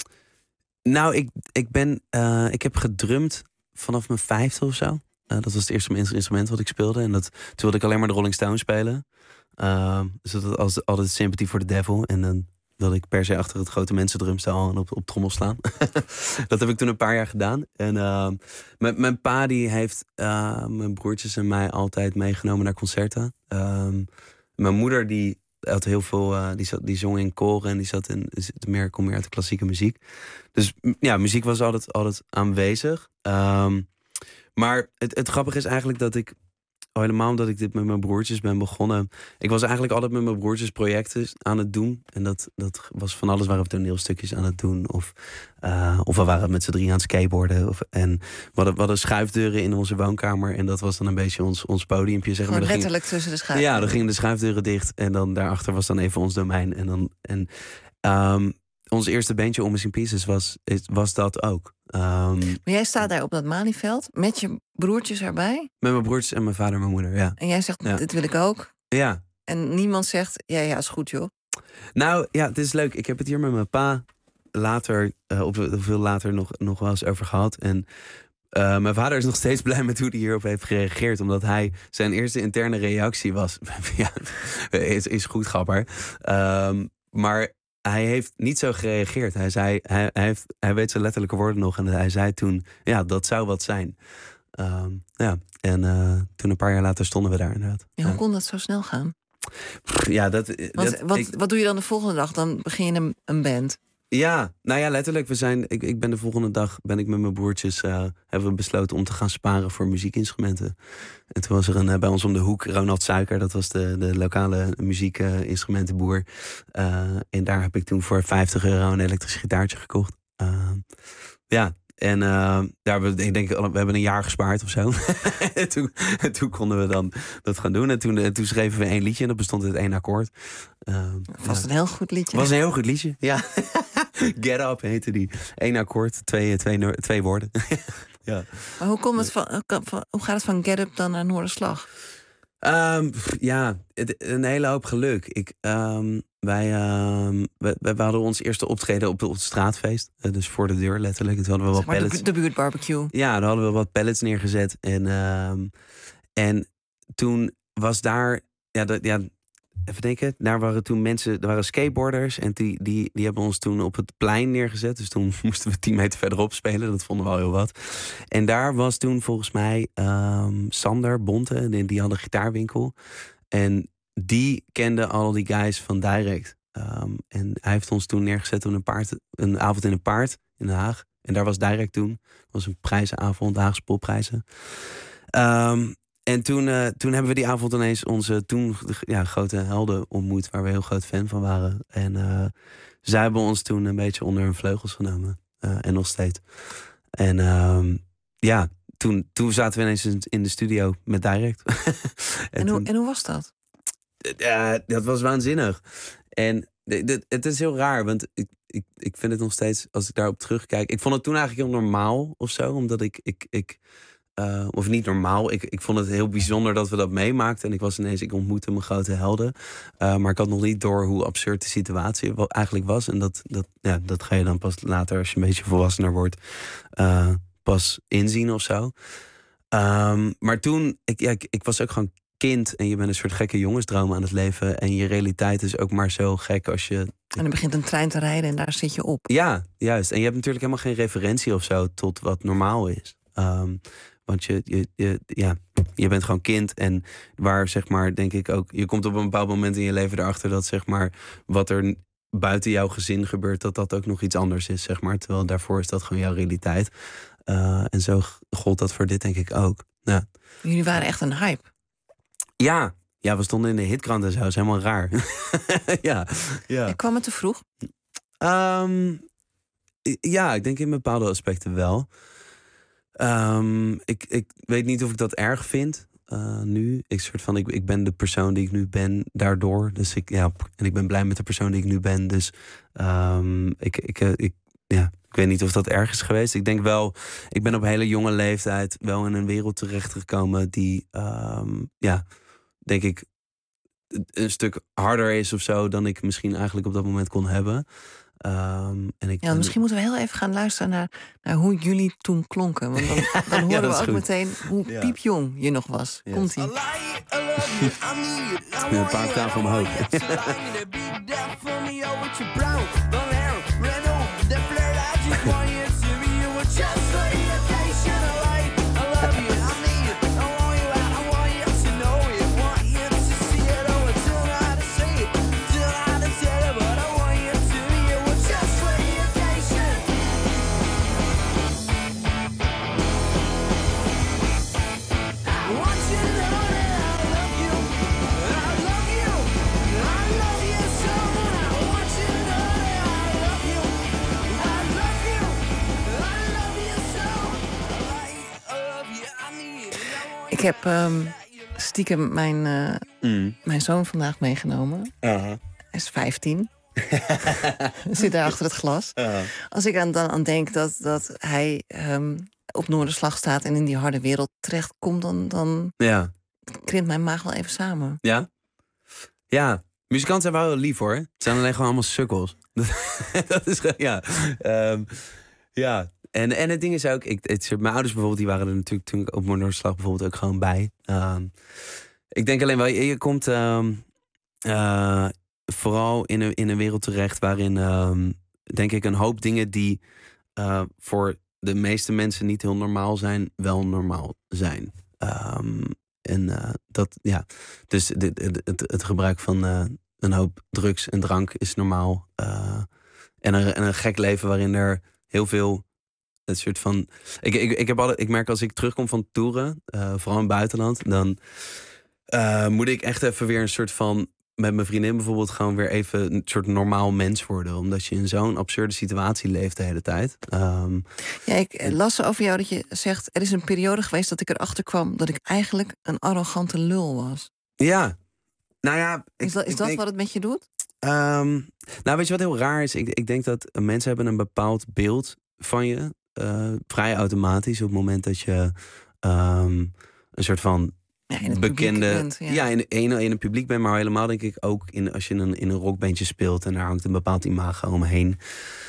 Speaker 5: Nou, ik, ik ben, uh, ik heb gedrumd vanaf mijn vijfde of zo. Uh, dat was het eerste instrument wat ik speelde. En dat, toen wilde ik alleen maar de Rolling Stones spelen. Uh, dus dat was altijd Sympathy for the Devil. En dan wilde ik per se achter het grote mensendrumstel en op, op trommel slaan. Dat heb ik toen een paar jaar gedaan. En uh, mijn, mijn pa die heeft uh, mijn broertjes en mij altijd meegenomen naar concerten. Uh, mijn moeder die had heel veel, uh, die, zat, die zong in koren en die zat in, meer, kom meer uit de klassieke muziek. Dus ja, muziek was altijd, altijd aanwezig. Um, Maar het, het grappige is eigenlijk dat ik... Oh, helemaal omdat ik dit met mijn broertjes ben begonnen. Ik was eigenlijk altijd met mijn broertjes projecten aan het doen. En dat, dat was van alles. Waren we toneelstukjes aan het doen. Of, uh, of we waren met z'n drie aan het skateboarden. Of, en we hadden, we hadden schuifdeuren in onze woonkamer. En dat was dan een beetje ons, ons podiumpje. Zeg maar.
Speaker 4: Letterlijk
Speaker 5: ging,
Speaker 4: tussen de schuifdeuren.
Speaker 5: Ja, dan gingen de schuifdeuren dicht. En dan daarachter was dan even ons domein. En dan... En, um, ons eerste bandje, All Missing Pieces, was, was dat ook. Um,
Speaker 4: maar jij staat daar op dat Malieveld met je broertjes erbij?
Speaker 5: Met mijn broertjes en mijn vader en mijn moeder, ja.
Speaker 4: En jij zegt,
Speaker 5: ja.
Speaker 4: dit wil ik ook?
Speaker 5: Ja.
Speaker 4: En niemand zegt, ja, ja, is goed, joh.
Speaker 5: Nou, ja, het is leuk. Ik heb het hier met mijn pa later, uh, op veel later nog, nog wel eens over gehad. En uh, mijn vader is nog steeds blij met hoe hij hierop heeft gereageerd. Omdat hij, zijn eerste interne reactie was... ja, is, is goed, grapper. Um, maar... Hij heeft niet zo gereageerd. Hij zei, hij, hij, heeft, hij weet zijn letterlijke woorden nog. En hij zei toen, ja, dat zou wat zijn. Um, ja, en uh, toen een paar jaar later stonden we daar inderdaad.
Speaker 4: Ja, hoe
Speaker 5: ja.
Speaker 4: kon dat zo snel gaan?
Speaker 5: Ja, dat...
Speaker 4: Want,
Speaker 5: dat
Speaker 4: wat,
Speaker 5: ik,
Speaker 4: wat doe je dan de volgende dag? Dan begin je een, een band.
Speaker 5: Ja, nou ja, letterlijk. We zijn, ik, ik ben de volgende dag ben ik met mijn broertjes... Uh, hebben we besloten om te gaan sparen voor muziekinstrumenten. En toen was er een, uh, bij ons om de hoek Ronald Suiker. Dat was de, de lokale muziekinstrumentenboer. Uh, en daar heb ik toen voor vijftig euro een elektrisch gitaartje gekocht. Uh, ja, en uh, daar hebben we, ik denk, we hebben een jaar gespaard of zo. en, toen, en toen konden we dan dat gaan doen. En toen, en toen schreven we één liedje en dat bestond uit één akkoord. Uh,
Speaker 4: was
Speaker 5: ja.
Speaker 4: een heel goed liedje.
Speaker 5: Was een heel goed liedje, ja. Get Up heette die. Eén akkoord, twee, twee, twee woorden. ja.
Speaker 4: Maar hoe, komt het van, hoe gaat het van Get Up dan naar Noorderslag?
Speaker 5: Um, ja, het, een hele hoop geluk. Ik, um, wij, um, we, we hadden ons eerste optreden op, op het straatfeest. Uh, dus voor de deur letterlijk. Toen hadden we wat
Speaker 4: zeg maar
Speaker 5: pallets.
Speaker 4: De, de buurtbarbecue.
Speaker 5: Ja, dan hadden we wat pallets neergezet. En, um, en toen was daar... Ja, dat, ja, even denken. Daar waren toen mensen... Er waren skateboarders. En die, die, die hebben ons toen op het plein neergezet. Dus toen moesten we tien meter verderop spelen. Dat vonden we al heel wat. En daar was toen volgens mij um, Sander Bonte. Die, die had een gitaarwinkel. En die kende al die guys van Direct. Um, en hij heeft ons toen neergezet op een, paard, een avond in een paard in Den Haag. En daar was Direct toen. Dat was een prijzenavond, Haagse popprijzen. Um, en toen, uh, toen hebben we die avond ineens onze toen ja, grote helden ontmoet. Waar we heel groot fan van waren. En uh, zij hebben ons toen een beetje onder hun vleugels genomen. Uh, en nog steeds. En um, ja, toen, toen zaten we ineens in de studio met Direct. en,
Speaker 4: en, hoe,
Speaker 5: toen,
Speaker 4: en hoe was dat?
Speaker 5: Uh, dat was waanzinnig. En het is heel raar, want ik, ik, ik vind het nog steeds, als ik daarop terugkijk... Ik vond het toen eigenlijk heel normaal of zo, omdat ik... ik, ik uh, of niet normaal, ik, ik vond het heel bijzonder dat we dat meemaakten. En ik was ineens, ik ontmoette mijn grote helden. Uh, maar ik had nog niet door hoe absurd de situatie eigenlijk was. En dat, dat, ja, dat ga je dan pas later, als je een beetje volwassener wordt, uh, pas inzien of zo. Um, maar toen, ik, ja, ik, ik was ook gewoon kind en je bent een soort gekke jongensdroom aan het leven. En je realiteit is ook maar zo gek als je...
Speaker 4: En dan begint een trein te rijden en daar zit je op.
Speaker 5: Ja, juist. En je hebt natuurlijk helemaal geen referentie of zo tot wat normaal is. Um, want je, je, je, ja, je bent gewoon kind. En waar, zeg maar, denk ik ook... Je komt op een bepaald moment in je leven erachter dat, zeg maar, wat er buiten jouw gezin gebeurt, dat dat ook nog iets anders is, zeg maar. Terwijl daarvoor is dat gewoon jouw realiteit. Uh, en zo gold dat voor dit, denk ik, ook. Ja.
Speaker 4: Jullie waren echt een hype.
Speaker 5: Ja, ja, we stonden in de hitkrant en zo. Dat is helemaal raar. ja, ja.
Speaker 4: Ik kwam het te vroeg?
Speaker 5: Um, ja, ik denk in bepaalde aspecten wel. Um, ik, ik weet niet of ik dat erg vind uh, nu. Ik, soort van, ik, ik ben de persoon die ik nu ben daardoor. Dus ik, ja, en ik ben blij met de persoon die ik nu ben. Dus um, ik, ik, ik, ja, ik weet niet of dat erg is geweest. Ik denk wel, ik ben op een hele jonge leeftijd wel in een wereld terechtgekomen die, um, ja, denk ik, een stuk harder is of zo dan ik misschien eigenlijk op dat moment kon hebben. Um, en ik,
Speaker 4: ja, misschien moeten we heel even gaan luisteren naar, naar hoe jullie toen klonken. Want dan, dan horen
Speaker 5: ja,
Speaker 4: we ook
Speaker 5: goed.
Speaker 4: meteen hoe
Speaker 5: ja.
Speaker 4: piepjong je nog was.
Speaker 5: Yes.
Speaker 4: Komt-ie.
Speaker 5: Met een paar tafel omhoog.
Speaker 4: heb um, stiekem mijn, uh, mm. mijn zoon vandaag meegenomen. Uh-huh. Hij is vijftien. Zit daar achter het glas. Uh-huh. Als ik aan, dan aan denk dat, dat hij um, op Noorderslag staat en in die harde wereld terechtkomt, dan, dan ja. krimpt mijn maag wel even samen.
Speaker 5: Ja? Ja, muzikanten zijn wel heel lief hoor. Het zijn alleen gewoon allemaal sukkels. Dat is ja. Um, ja. En, en het ding is ook, ik, het, mijn ouders bijvoorbeeld, die waren er natuurlijk toen ik op Noorderslag bijvoorbeeld ook gewoon bij. Um, ik denk alleen wel, je, je komt um, uh, vooral in een, in een wereld terecht waarin, um, denk ik, een hoop dingen die uh, voor de meeste mensen niet heel normaal zijn, wel normaal zijn. Um, en uh, dat, ja, dus het, het, het, het gebruik van uh, een hoop drugs en drank is normaal. Uh, en, een, en een gek leven waarin er heel veel het soort van. Ik, ik, ik, heb altijd, ik merk als ik terugkom van toeren, uh, vooral in het buitenland, dan uh, moet ik echt even weer een soort van met mijn vriendin bijvoorbeeld gewoon weer even een soort normaal mens worden, omdat je in zo'n absurde situatie leeft de hele tijd. Um,
Speaker 4: ja, ik las over jou dat je zegt, er is een periode geweest dat ik erachter kwam dat ik eigenlijk een arrogante lul was.
Speaker 5: Ja, nou ja.
Speaker 4: Ik, is dat, is
Speaker 5: ik
Speaker 4: dat
Speaker 5: denk,
Speaker 4: wat het met je doet?
Speaker 5: Um, nou, weet je wat heel raar is? Ik, ik denk dat mensen hebben een bepaald beeld van je. Uh, vrij automatisch op het moment dat je um, een soort van
Speaker 4: ja, in het
Speaker 5: bekende
Speaker 4: bent, ja.
Speaker 5: ja, in, in, in het publiek bent, maar helemaal denk ik ook in, als je in een, in een rockbandje speelt en daar hangt een bepaald imago omheen.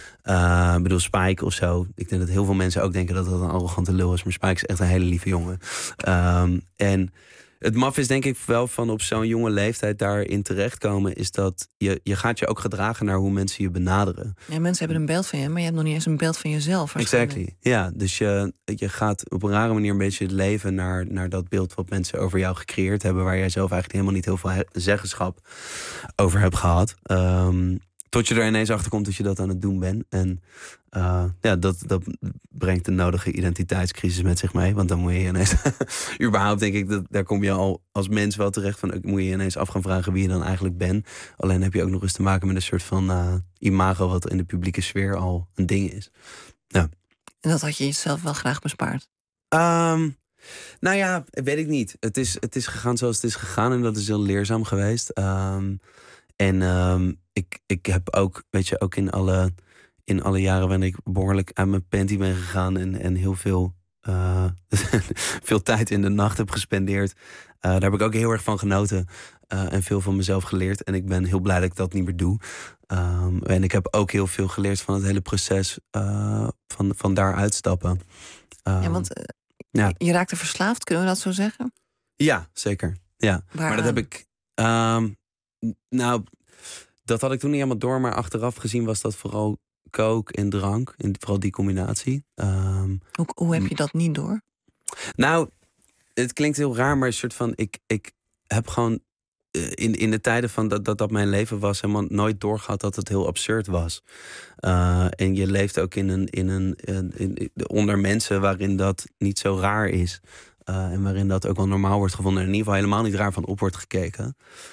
Speaker 5: Uh, ik bedoel, Spike of zo. Ik denk dat heel veel mensen ook denken dat dat een arrogante lul is, maar Spike is echt een hele lieve jongen. Um, en het maf is denk ik wel van op zo'n jonge leeftijd daarin terechtkomen, is dat je, je gaat je ook gedragen naar hoe mensen je benaderen.
Speaker 4: Ja, mensen hebben een beeld van je, maar je hebt nog niet eens een beeld van jezelf.
Speaker 5: Exactly, ja. Dus je, je gaat op een rare manier een beetje leven naar, naar dat beeld wat mensen over jou gecreëerd hebben, waar jij zelf eigenlijk helemaal niet heel veel zeggenschap over hebt gehad. Um, tot je er ineens achter komt dat je dat aan het doen bent. En uh, ja, dat, dat brengt de nodige identiteitscrisis met zich mee. Want dan moet je ineens überhaupt denk ik, dat, daar kom je al als mens wel terecht van, moet je ineens af gaan vragen wie je dan eigenlijk bent. Alleen heb je ook nog eens te maken met een soort van uh, imago wat in de publieke sfeer al een ding is. Ja.
Speaker 4: En dat had je jezelf wel graag bespaard?
Speaker 5: Um, nou ja, weet ik niet. Het is, het is gegaan zoals het is gegaan en dat is heel leerzaam geweest. Um, En um, ik, ik heb ook, weet je, ook in alle, in alle jaren waarin ik behoorlijk aan mijn panty ben gegaan en, en heel veel, uh, veel tijd in de nacht heb gespendeerd. Uh, daar heb ik ook heel erg van genoten uh, en veel van mezelf geleerd. En ik ben heel blij dat ik dat niet meer doe. Um, en ik heb ook heel veel geleerd van het hele proces uh, van, van daar uitstappen. Um,
Speaker 4: ja, want uh, ja. je raakte verslaafd, kunnen we dat zo zeggen?
Speaker 5: Ja, zeker. Ja. Maar dat heb ik. Um, Nou, dat had ik toen niet helemaal door, maar achteraf gezien was dat vooral coke en drank. En vooral die combinatie. Um,
Speaker 4: hoe, hoe heb je dat niet door?
Speaker 5: Nou, het klinkt heel raar, maar een soort van, ik, ik heb gewoon uh, in, in de tijden van dat, dat dat mijn leven was, helemaal nooit doorgehad dat het heel absurd was. Uh, en je leeft ook in een, in een, in, in, onder mensen waarin dat niet zo raar is. Uh, en waarin dat ook wel normaal wordt gevonden. En in ieder geval helemaal niet raar van op wordt gekeken.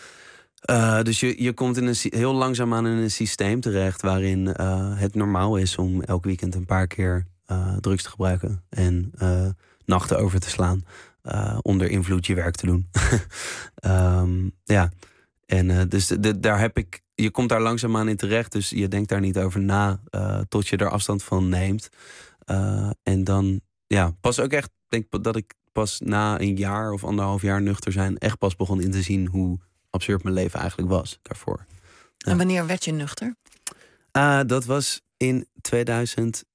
Speaker 5: Uh, dus je, je komt in een, heel langzaamaan in een systeem terecht waarin uh, het normaal is om elk weekend een paar keer uh, drugs te gebruiken en uh, nachten over te slaan, uh, onder invloed je werk te doen. um, ja, en uh, dus de, de, daar heb ik, je komt daar langzaamaan in terecht, dus je denkt daar niet over na uh, tot je er afstand van neemt. Uh, en dan, ja, pas ook echt, denk dat ik pas na een jaar of anderhalf jaar nuchter zijn echt pas begon in te zien hoe absurd mijn leven eigenlijk was daarvoor. Ja.
Speaker 4: En wanneer werd je nuchter?
Speaker 5: Uh, dat was in twintig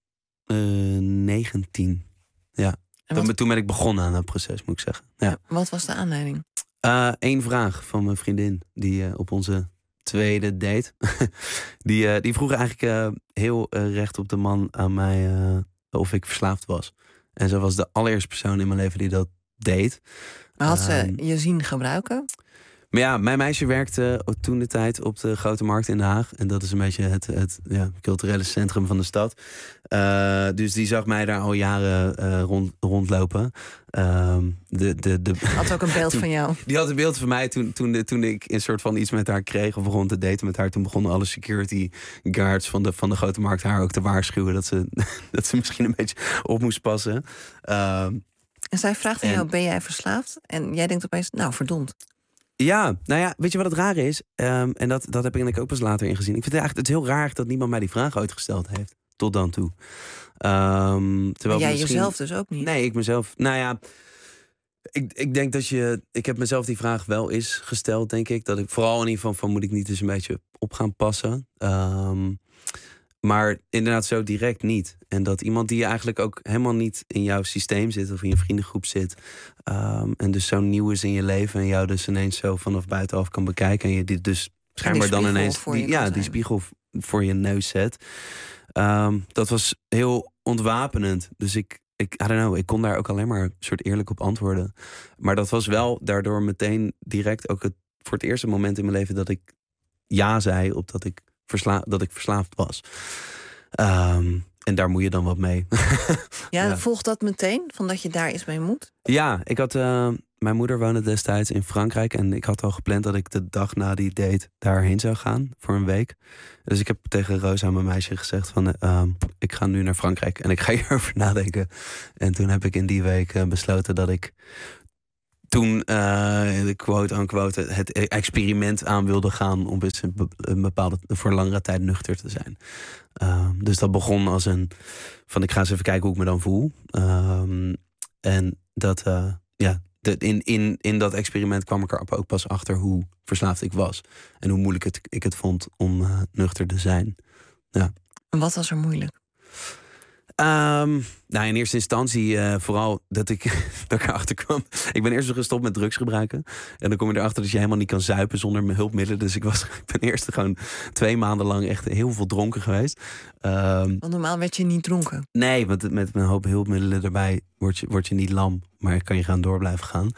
Speaker 5: negentien. Ja. Wat... Toen ben ik begonnen aan het proces, moet ik zeggen. Ja.
Speaker 4: Wat was de aanleiding?
Speaker 5: Eén uh, vraag van mijn vriendin, die uh, op onze tweede date, die, uh, die vroeg eigenlijk uh, heel uh, recht op de man aan mij uh, of ik verslaafd was. En ze was de allereerste persoon in mijn leven die dat deed.
Speaker 4: Maar had ze um, je zien gebruiken?
Speaker 5: Maar ja, mijn meisje werkte toen de tijd op de Grote Markt in Den Haag. En dat is een beetje het, het ja, culturele centrum van de stad. Uh, dus die zag mij daar al jaren uh, rond, rondlopen. Uh, de, de, de,
Speaker 4: had ook een beeld
Speaker 5: toen,
Speaker 4: van jou.
Speaker 5: Die had een beeld van mij toen, toen, toen ik een soort van iets met haar kreeg. Of begon te daten met haar. Toen begonnen alle security guards van de, van de Grote Markt haar ook te waarschuwen. Dat ze, dat ze misschien een beetje op moest passen. Uh,
Speaker 4: En zij vraagt aan
Speaker 5: En-
Speaker 4: jou, ben jij verslaafd? En jij denkt opeens, nou verdomd.
Speaker 5: Ja, nou ja, weet je wat het rare is? Um, en dat, dat heb ik ook pas later ingezien. Ik vind het eigenlijk het is heel raar dat niemand mij die vraag ooit gesteld heeft. Tot dan toe. Um, terwijl
Speaker 4: Maar jij
Speaker 5: misschien...
Speaker 4: jezelf dus ook niet.
Speaker 5: Nee, ik mezelf. Nou ja, ik, ik denk dat je. Ik heb mezelf die vraag wel eens gesteld, denk ik. Dat ik vooral in ieder geval van moet ik niet eens een beetje op gaan passen. Um, maar inderdaad zo direct niet. En dat iemand die eigenlijk ook helemaal niet in jouw systeem zit of in je vriendengroep zit. Um, en dus zo nieuw is in je leven en jou dus ineens zo vanaf buitenaf kan bekijken. En je dit dus schijnbaar dan ineens
Speaker 4: voor je
Speaker 5: die,
Speaker 4: kan
Speaker 5: ja, die
Speaker 4: zijn.
Speaker 5: spiegel voor je neus zet. Um, dat was heel ontwapenend. Dus ik, ik, I don't know, ik kon daar ook alleen maar een soort eerlijk op antwoorden. Maar dat was wel daardoor meteen direct ook het voor het eerste moment in mijn leven dat ik ja zei op dat ik, versla- dat ik verslaafd was. Um, en daar moet je dan wat mee.
Speaker 4: Ja,
Speaker 5: Ja.
Speaker 4: volgt dat meteen? Van dat je daar iets mee moet?
Speaker 5: Ja, ik had. Uh, mijn moeder woonde destijds in Frankrijk. En ik had al gepland dat ik de dag na die date daarheen zou gaan voor een week. Dus ik heb tegen Rosa, mijn meisje, gezegd van uh, ik ga nu naar Frankrijk en ik ga hierover nadenken. En toen heb ik in die week uh, besloten dat ik toen uh, de quote-unquote het experiment aan wilde gaan om eens een, be- een bepaalde voor langere tijd nuchter te zijn. Uh, dus dat begon als een van ik ga eens even kijken hoe ik me dan voel. Um, en dat uh, ja, de, in, in, in dat experiment kwam ik er ook pas achter hoe verslaafd ik was. En hoe moeilijk het, ik het vond om uh, nuchter te zijn. Ja.
Speaker 4: En wat was er moeilijk?
Speaker 5: Um, nou, in eerste instantie uh, vooral dat ik, dat ik erachter kwam. Ik ben eerst nog gestopt met drugs gebruiken. En dan kom je erachter dat je helemaal niet kan zuipen zonder hulpmiddelen. Dus ik, was, ik ben eerst gewoon twee maanden lang echt heel veel dronken geweest. Um,
Speaker 4: Want normaal werd je niet dronken.
Speaker 5: nee, want met een hoop hulpmiddelen erbij word je, word je niet lam. Maar kan je gaan door blijven gaan.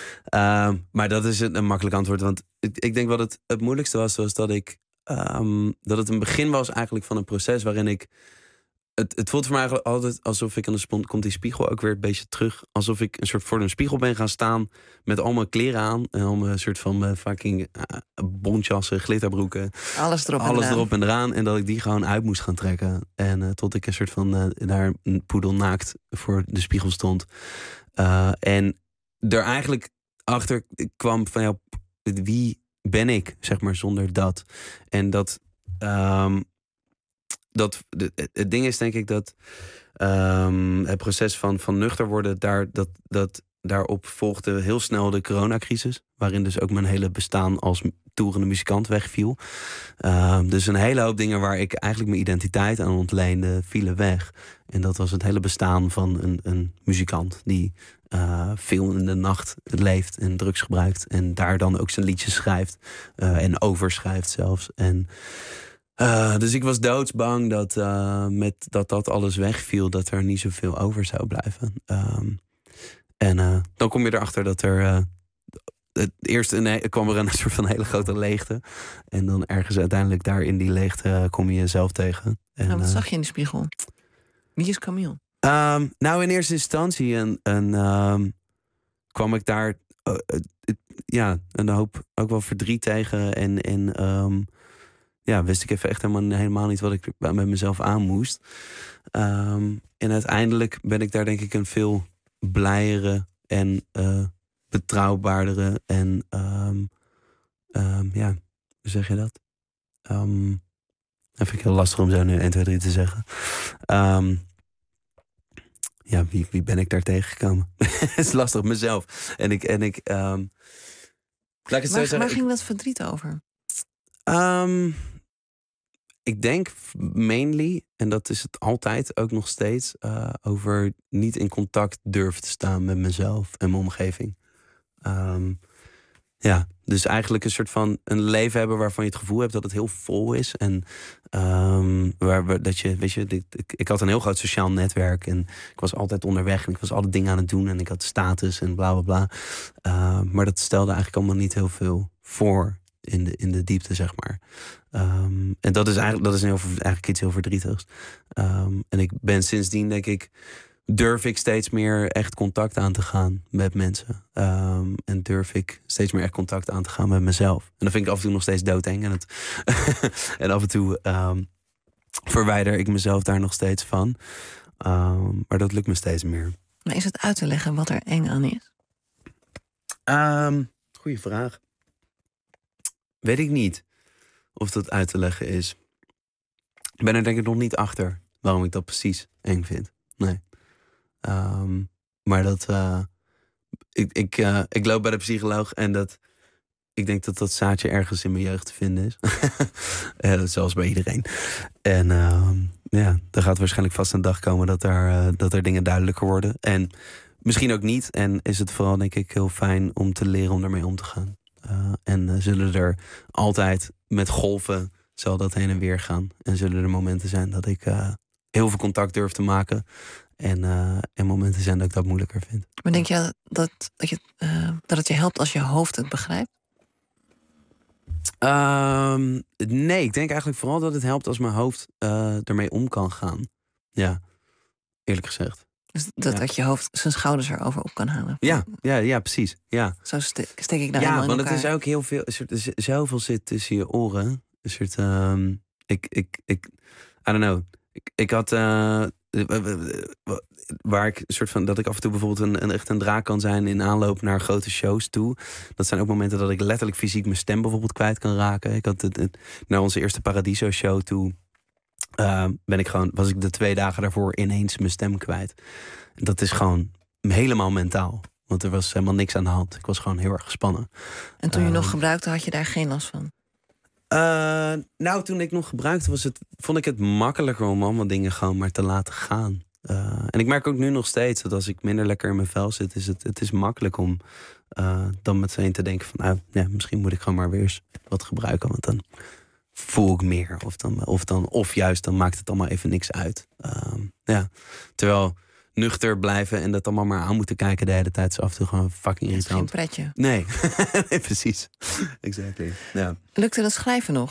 Speaker 5: Um, maar dat is een, een makkelijk antwoord. Want ik, ik denk wat het, het moeilijkste was, was dat ik... Um, dat het een begin was eigenlijk van een proces waarin ik... Het, het voelt voor mij eigenlijk altijd alsof ik aan de spont komt die spiegel ook weer een beetje terug. Alsof ik een soort voor een spiegel ben gaan staan met al mijn kleren aan. En al mijn soort van mijn fucking uh, bontjassen, glitterbroeken.
Speaker 4: Alles erop en
Speaker 5: Alles
Speaker 4: eraan.
Speaker 5: erop en eraan. En dat ik die gewoon uit moest gaan trekken. En uh, tot ik een soort van uh, daar een poedelnaakt voor de spiegel stond. Uh, en er eigenlijk achter kwam van ja, wie ben ik, zeg maar, zonder dat. En dat... Um, Dat, het ding is denk ik dat um, het proces van, van nuchter worden, daar, dat, dat, daarop volgde heel snel de coronacrisis. Waarin dus ook mijn hele bestaan als toerende muzikant wegviel. Um, dus een hele hoop dingen waar ik eigenlijk mijn identiteit aan ontleende, vielen weg. En dat was het hele bestaan van een, een muzikant die uh, veel in de nacht leeft en drugs gebruikt. En daar dan ook zijn liedjes schrijft uh, en overschrijft zelfs. En... Uh, dus ik was doodsbang dat, uh, met, dat dat alles wegviel, dat er niet zoveel over zou blijven. Um, en uh, dan kom je erachter dat er... Uh, het eerst een, kwam er een soort van hele grote leegte. En dan ergens uiteindelijk daar in die leegte uh, kom je jezelf tegen. En,
Speaker 4: Nou, wat
Speaker 5: uh,
Speaker 4: zag je in de spiegel? Wie is Camille?
Speaker 5: Um, nou, in eerste instantie een, een, um, kwam ik daar uh, uh, uh, ja, een hoop ook wel verdriet tegen. En... en um, ja, wist ik even echt helemaal, helemaal niet wat ik met mezelf aan moest. Um, en uiteindelijk ben ik daar denk ik een veel blijere en uh, betrouwbaardere en um, um, ja, hoe zeg je dat? Um, dat vind ik heel lastig om zo nu één, twee, drie te zeggen. Um, ja, wie, wie ben ik daar tegengekomen? Het is lastig, mezelf. En ik, en ik um, laat ik het zo
Speaker 4: Waar,
Speaker 5: zeggen.
Speaker 4: waar
Speaker 5: ik-
Speaker 4: ging dat verdriet over?
Speaker 5: Um, ik denk mainly, en dat is het altijd ook nog steeds, uh, over niet in contact durven te staan met mezelf en mijn omgeving. Um, ja, dus eigenlijk een soort van een leven hebben waarvan je het gevoel hebt dat het heel vol is. En um, waar we, dat je, weet je, dit, ik, ik had een heel groot sociaal netwerk en ik was altijd onderweg en ik was alle dingen aan het doen en ik had status en bla bla bla. Uh, maar dat stelde eigenlijk allemaal niet heel veel voor. In de, in de diepte, zeg maar. Um, en dat is eigenlijk, dat is heel, eigenlijk iets heel verdrietigs. Um, en ik ben sindsdien, denk ik, durf ik steeds meer echt contact aan te gaan met mensen. Um, en durf ik steeds meer echt contact aan te gaan met mezelf. En dat vind ik af en toe nog steeds doodeng. En, het en af en toe um, verwijder ik mezelf daar nog steeds van. Um, maar dat lukt me steeds meer.
Speaker 4: Maar is het uit te leggen wat er eng aan is?
Speaker 5: Um, goeie vraag. Weet ik niet of dat uit te leggen is. Ik ben er denk ik nog niet achter waarom ik dat precies eng vind. Nee. Um, maar dat... Uh, ik, ik, uh, ik loop bij de psycholoog en dat... Ik denk dat dat zaadje ergens in mijn jeugd te vinden is. uh, zoals bij iedereen. En uh, ja, er gaat waarschijnlijk vast een dag komen dat er, uh, dat er dingen duidelijker worden. En misschien ook niet. En is het vooral denk ik heel fijn om te leren om ermee om te gaan. Uh, en uh, zullen er altijd met golven zal dat heen en weer gaan. En zullen er momenten zijn dat ik uh, heel veel contact durf te maken. En, uh, en momenten zijn dat ik dat moeilijker vind.
Speaker 4: Maar denk je dat, dat, je, uh, dat het je helpt als je hoofd het begrijpt?
Speaker 5: Um, nee, ik denk eigenlijk vooral dat het helpt als mijn hoofd uh, ermee om kan gaan. Ja, eerlijk gezegd.
Speaker 4: Dus dat,
Speaker 5: ja.
Speaker 4: dat je hoofd zijn schouders erover op kan halen.
Speaker 5: Ja, ja, ja precies. Ja.
Speaker 4: Zo steek, steek ik daar
Speaker 5: ja,
Speaker 4: helemaal in
Speaker 5: want
Speaker 4: elkaar.
Speaker 5: het is ook heel veel, er zit zoveel zit tussen je oren. Een soort, um, ik, ik, ik, I don't know. Ik, ik had, uh, waar ik een soort van, dat ik af en toe bijvoorbeeld een, een echt een draak kan zijn in aanloop naar grote shows toe. Dat zijn ook momenten dat ik letterlijk fysiek mijn stem bijvoorbeeld kwijt kan raken. Ik had het, het naar onze eerste Paradiso show toe. Uh, ben ik gewoon, was ik de twee dagen daarvoor ineens mijn stem kwijt. Dat is gewoon helemaal mentaal. Want er was helemaal niks aan de hand. Ik was gewoon heel erg gespannen.
Speaker 4: En toen je
Speaker 5: uh,
Speaker 4: nog gebruikte, had je daar geen last van?
Speaker 5: Uh, nou, toen ik nog gebruikte, was het, vond ik het makkelijker om allemaal dingen gewoon maar te laten gaan. Uh, en ik merk ook nu nog steeds dat als ik minder lekker in mijn vel zit, is het, het is makkelijk om uh, dan meteen te denken van, nou, ja, misschien moet ik gewoon maar weer eens wat gebruiken, want dan voel ik meer. Of, dan, of, dan, of juist, dan maakt het allemaal even niks uit. Uh, ja. Terwijl nuchter blijven en dat allemaal maar aan moeten kijken de hele tijd is af en toe gewoon fucking irritant.
Speaker 4: Geen pretje.
Speaker 5: Nee, nee precies. Exactly. Ja.
Speaker 4: Lukte dat schrijven nog?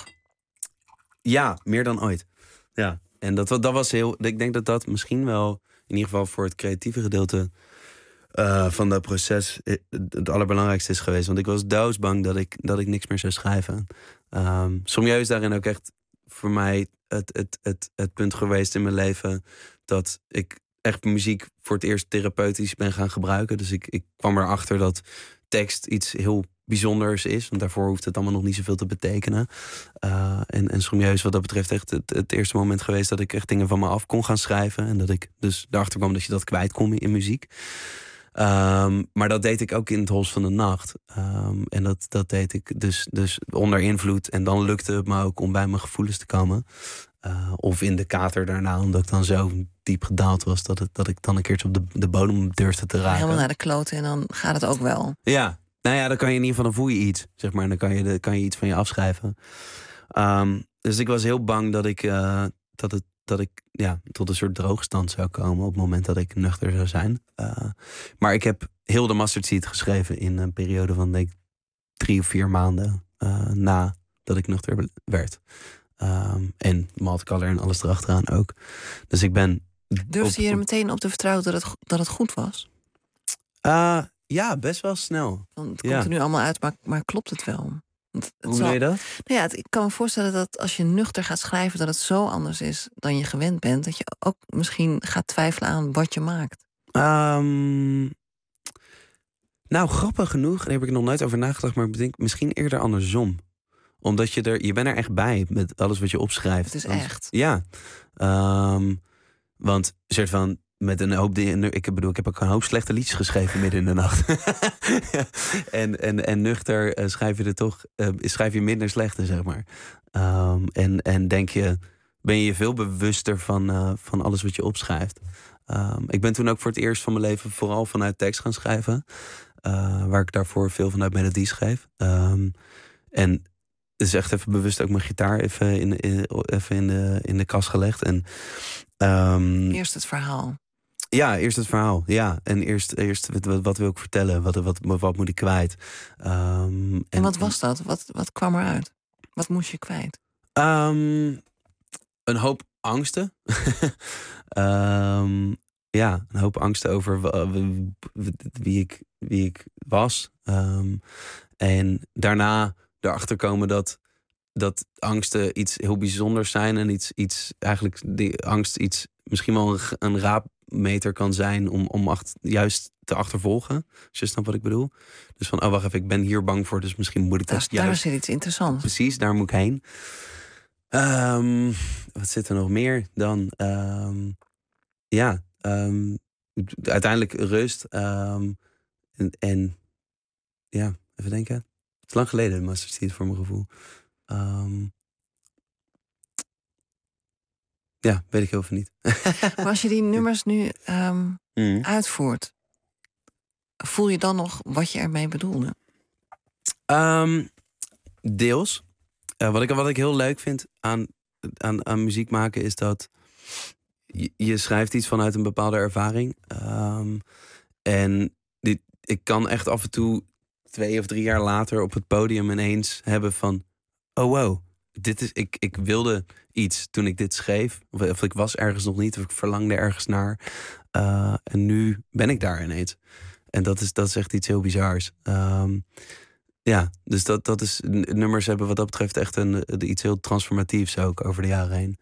Speaker 5: Ja, meer dan ooit. Ja. En dat, dat was heel. Ik denk dat dat misschien wel, in ieder geval voor het creatieve gedeelte uh, van dat proces, het allerbelangrijkste is geweest. Want ik was doodsbang dat ik, dat ik niks meer zou schrijven. Um, Sommieu is daarin ook echt voor mij het, het, het, het punt geweest in mijn leven dat ik echt muziek voor het eerst therapeutisch ben gaan gebruiken. Dus ik, ik kwam erachter dat tekst iets heel bijzonders is. Want daarvoor hoeft het allemaal nog niet zoveel te betekenen. Uh, en, en Sommieu is wat dat betreft echt het, het eerste moment geweest dat ik echt dingen van me af kon gaan schrijven. En dat ik dus erachter kwam dat je dat kwijt kon in muziek. Um, maar dat deed ik ook in het Hols van de Nacht. Um, en dat, dat deed ik dus, dus onder invloed. En dan lukte het me ook om bij mijn gevoelens te komen. Uh, of in de kater daarna, omdat ik dan zo diep gedaald was dat, het, dat ik dan een keertje op de, de bodem durfde te raken.
Speaker 4: Helemaal naar de kloten en dan gaat het ook wel.
Speaker 5: Ja, nou ja, dan kan je in ieder geval, dan voel je iets, zeg maar. Dan kan je, dan kan je iets van je afschrijven. Um, dus ik was heel bang dat ik, uh, dat het, dat ik ja, tot een soort droogstand zou komen op het moment dat ik nuchter zou zijn. Uh, maar ik heb heel de Mustard Seed geschreven in een periode van denk ik drie of vier maanden uh, nadat ik nuchter werd. Um, en Malt Color en alles erachteraan ook. Dus ik ben...
Speaker 4: Durfde je er meteen op te vertrouwen dat het, dat het goed was?
Speaker 5: Uh, ja, best wel snel.
Speaker 4: Want het komt
Speaker 5: ja.
Speaker 4: er nu allemaal uit, maar, maar klopt het wel? Het, het
Speaker 5: Hoe
Speaker 4: zal,
Speaker 5: doe je dat?
Speaker 4: Nou ja, het, ik kan me voorstellen dat als je nuchter gaat schrijven, dat het zo anders is dan je gewend bent, dat je ook misschien gaat twijfelen aan wat je maakt.
Speaker 5: Um, nou, grappig genoeg, daar heb ik nog nooit over nagedacht, maar ik denk misschien eerder andersom. Omdat je er, je bent er echt bij met alles wat je opschrijft.
Speaker 4: Het is
Speaker 5: Want,
Speaker 4: echt.
Speaker 5: Ja. Um, want een soort van met een hoop dingen. Ik bedoel, ik heb ook een hoop slechte liedjes geschreven midden in de nacht. ja. en, en, en nuchter uh, schrijf je er toch, uh, schrijf je minder slechte, zeg maar. Um, en, en denk je, ben je je veel bewuster van, uh, van alles wat je opschrijft. Um, ik ben toen ook voor het eerst van mijn leven vooral vanuit tekst gaan schrijven. Uh, waar ik daarvoor veel vanuit melodie schreef. Um, en dus echt even bewust ook mijn gitaar even in, in, even in, de, in de kast gelegd. En, um,
Speaker 4: eerst het verhaal.
Speaker 5: Ja, eerst het verhaal. Ja, en eerst, eerst wat, wat wil ik vertellen? Wat, wat, wat moet ik kwijt? Um, en,
Speaker 4: en wat was dat? Wat, wat kwam eruit? Wat moest je kwijt?
Speaker 5: Um, een hoop angsten. um, ja, een hoop angsten over wie ik, wie ik was. Um, en daarna erachter komen dat, dat angsten iets heel bijzonders zijn. En iets, iets eigenlijk die angst iets misschien wel een, een raar, meter kan zijn om, om acht, juist te achtervolgen. Als je snapt wat ik bedoel. Dus van, oh wacht even, ik ben hier bang voor, dus misschien moet ik dat
Speaker 4: daar,
Speaker 5: juist...
Speaker 4: Daar zit iets interessants.
Speaker 5: Precies, daar moet ik heen. Um, wat zit er nog meer dan? Um, ja, um, uiteindelijk rust. Um, en, en ja, even denken. Het is lang geleden, Mustard Seed, voor mijn gevoel. Um, ja, weet ik heel veel niet.
Speaker 4: Maar als je die nummers nu um, mm. uitvoert, voel je dan nog wat je ermee bedoelde?
Speaker 5: Um, deels. Uh, wat, ik, wat ik heel leuk vind aan, aan, aan muziek maken is dat je, je schrijft iets vanuit een bepaalde ervaring. Um, en dit, ik kan echt af en toe twee of drie jaar later op het podium ineens hebben van... Oh wow, dit is, ik, ik wilde iets toen ik dit schreef. Of, of ik was ergens nog niet, of ik verlangde ergens naar. Uh, en nu ben ik daar ineens. En dat is, dat is echt iets heel bizars. Um, ja, dus dat, dat is... Nummers hebben wat dat betreft echt een, iets heel transformatiefs ook over de jaren heen.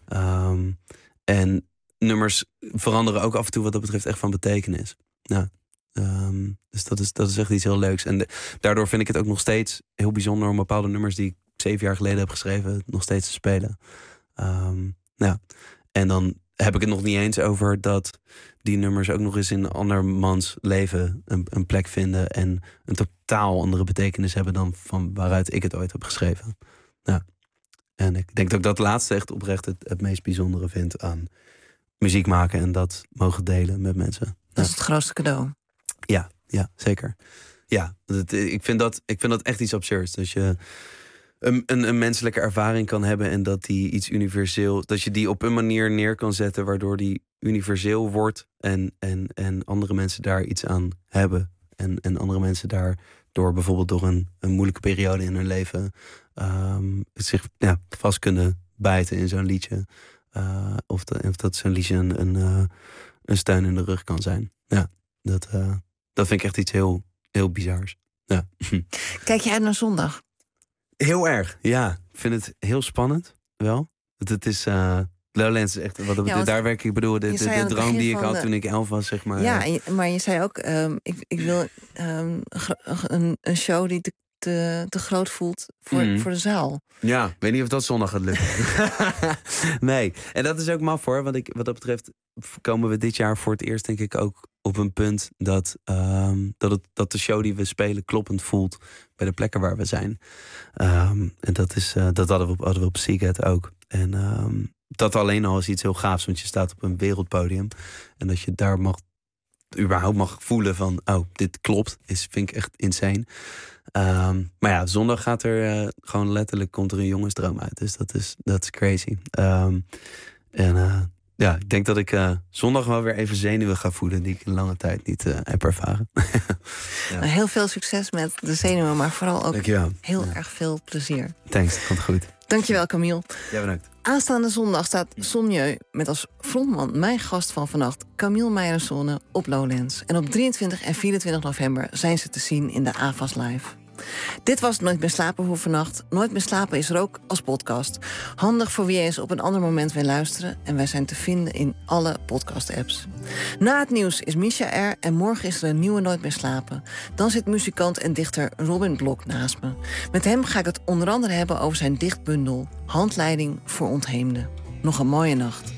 Speaker 5: Um, en nummers veranderen ook af en toe wat dat betreft echt van betekenis. Ja. Um, dus dat is, dat is echt iets heel leuks. En de, daardoor vind ik het ook nog steeds heel bijzonder om bepaalde nummers die ik zeven jaar geleden heb geschreven nog steeds te spelen. Um, ja. En dan heb ik het nog niet eens over dat die nummers ook nog eens in andermans leven een, een plek vinden en een totaal andere betekenis hebben dan van waaruit ik het ooit heb geschreven. Ja. En ik denk dat ik dat laatste echt oprecht het, het meest bijzondere vind aan muziek maken en dat mogen delen met mensen.
Speaker 4: Dat
Speaker 5: ja.
Speaker 4: is het grootste cadeau.
Speaker 5: Ja, ja, zeker. Ja, het, ik, vind dat, ik vind dat echt iets absurds. Dat je een, een, een menselijke ervaring kan hebben en dat die iets universeel, dat je die op een manier neer kan zetten waardoor die universeel wordt en, en, en andere mensen daar iets aan hebben. En, en andere mensen daar door bijvoorbeeld door een, een moeilijke periode in hun leven um, zich ja, vast kunnen bijten in zo'n liedje. Uh, of, de, of dat zo'n liedje een, een, uh, een steun in de rug kan zijn. Ja, dat, uh, dat vind ik echt iets heel, heel bizars. Ja.
Speaker 4: Kijk je uit naar zondag?
Speaker 5: Heel erg, ja. Ik vind het heel spannend, wel. Het, het is... Uh, Lowlands is echt... Wat, ja, daar werk ik bedoel, de, de, de droom die ik had de... toen ik elf was, zeg maar.
Speaker 4: Ja, maar je zei ook, um, ik, ik wil um, een, een show die te, te, te groot voelt voor, mm. voor de zaal.
Speaker 5: Ja, ik weet niet of dat zondag gaat lukken. Nee, en dat is ook maf hoor. Want ik, wat dat betreft komen we dit jaar voor het eerst denk ik ook op een punt dat, um, dat, het, dat de show die we spelen kloppend voelt bij de plekken waar we zijn. Um, en dat, is, uh, dat hadden we, hadden we op Seagate ook. En um, dat alleen al is iets heel gaafs, want je staat op een wereldpodium. En dat je daar mag, überhaupt mag voelen van, oh, dit klopt, is, vind ik echt insane. Um, maar ja, zondag gaat er uh, gewoon letterlijk, komt er een jongensdroom uit. Dus dat is, dat is crazy. Um, en uh, ja, ik denk dat ik uh, zondag wel weer even zenuwen ga voelen die ik in lange tijd niet uh, heb ervaren. Ja.
Speaker 4: Nou, heel veel succes met de zenuwen, maar vooral ook
Speaker 5: Dankjewel.
Speaker 4: heel
Speaker 5: ja.
Speaker 4: erg veel plezier.
Speaker 5: Thanks, dat komt goed.
Speaker 4: Dankjewel, Camille.
Speaker 5: Ja, bedankt.
Speaker 4: Aanstaande zondag staat Sommieu met als frontman mijn gast van vannacht, Camille Meijerszonne, op Lowlands. En op drieëntwintig en vierentwintig november zijn ze te zien in de A V A S Live. Dit was Nooit meer slapen voor vannacht. Nooit meer slapen is er ook als podcast. Handig voor wie eens op een ander moment wil luisteren. En wij zijn te vinden in alle podcast-apps. Na het nieuws is Misha er en morgen is er een nieuwe Nooit meer slapen. Dan zit muzikant en dichter Robin Blok naast me. Met hem ga ik het onder andere hebben over zijn dichtbundel Handleiding voor ontheemden. Nog een mooie nacht.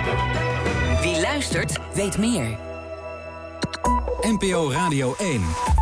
Speaker 3: Weet meer.
Speaker 2: N P O Radio één.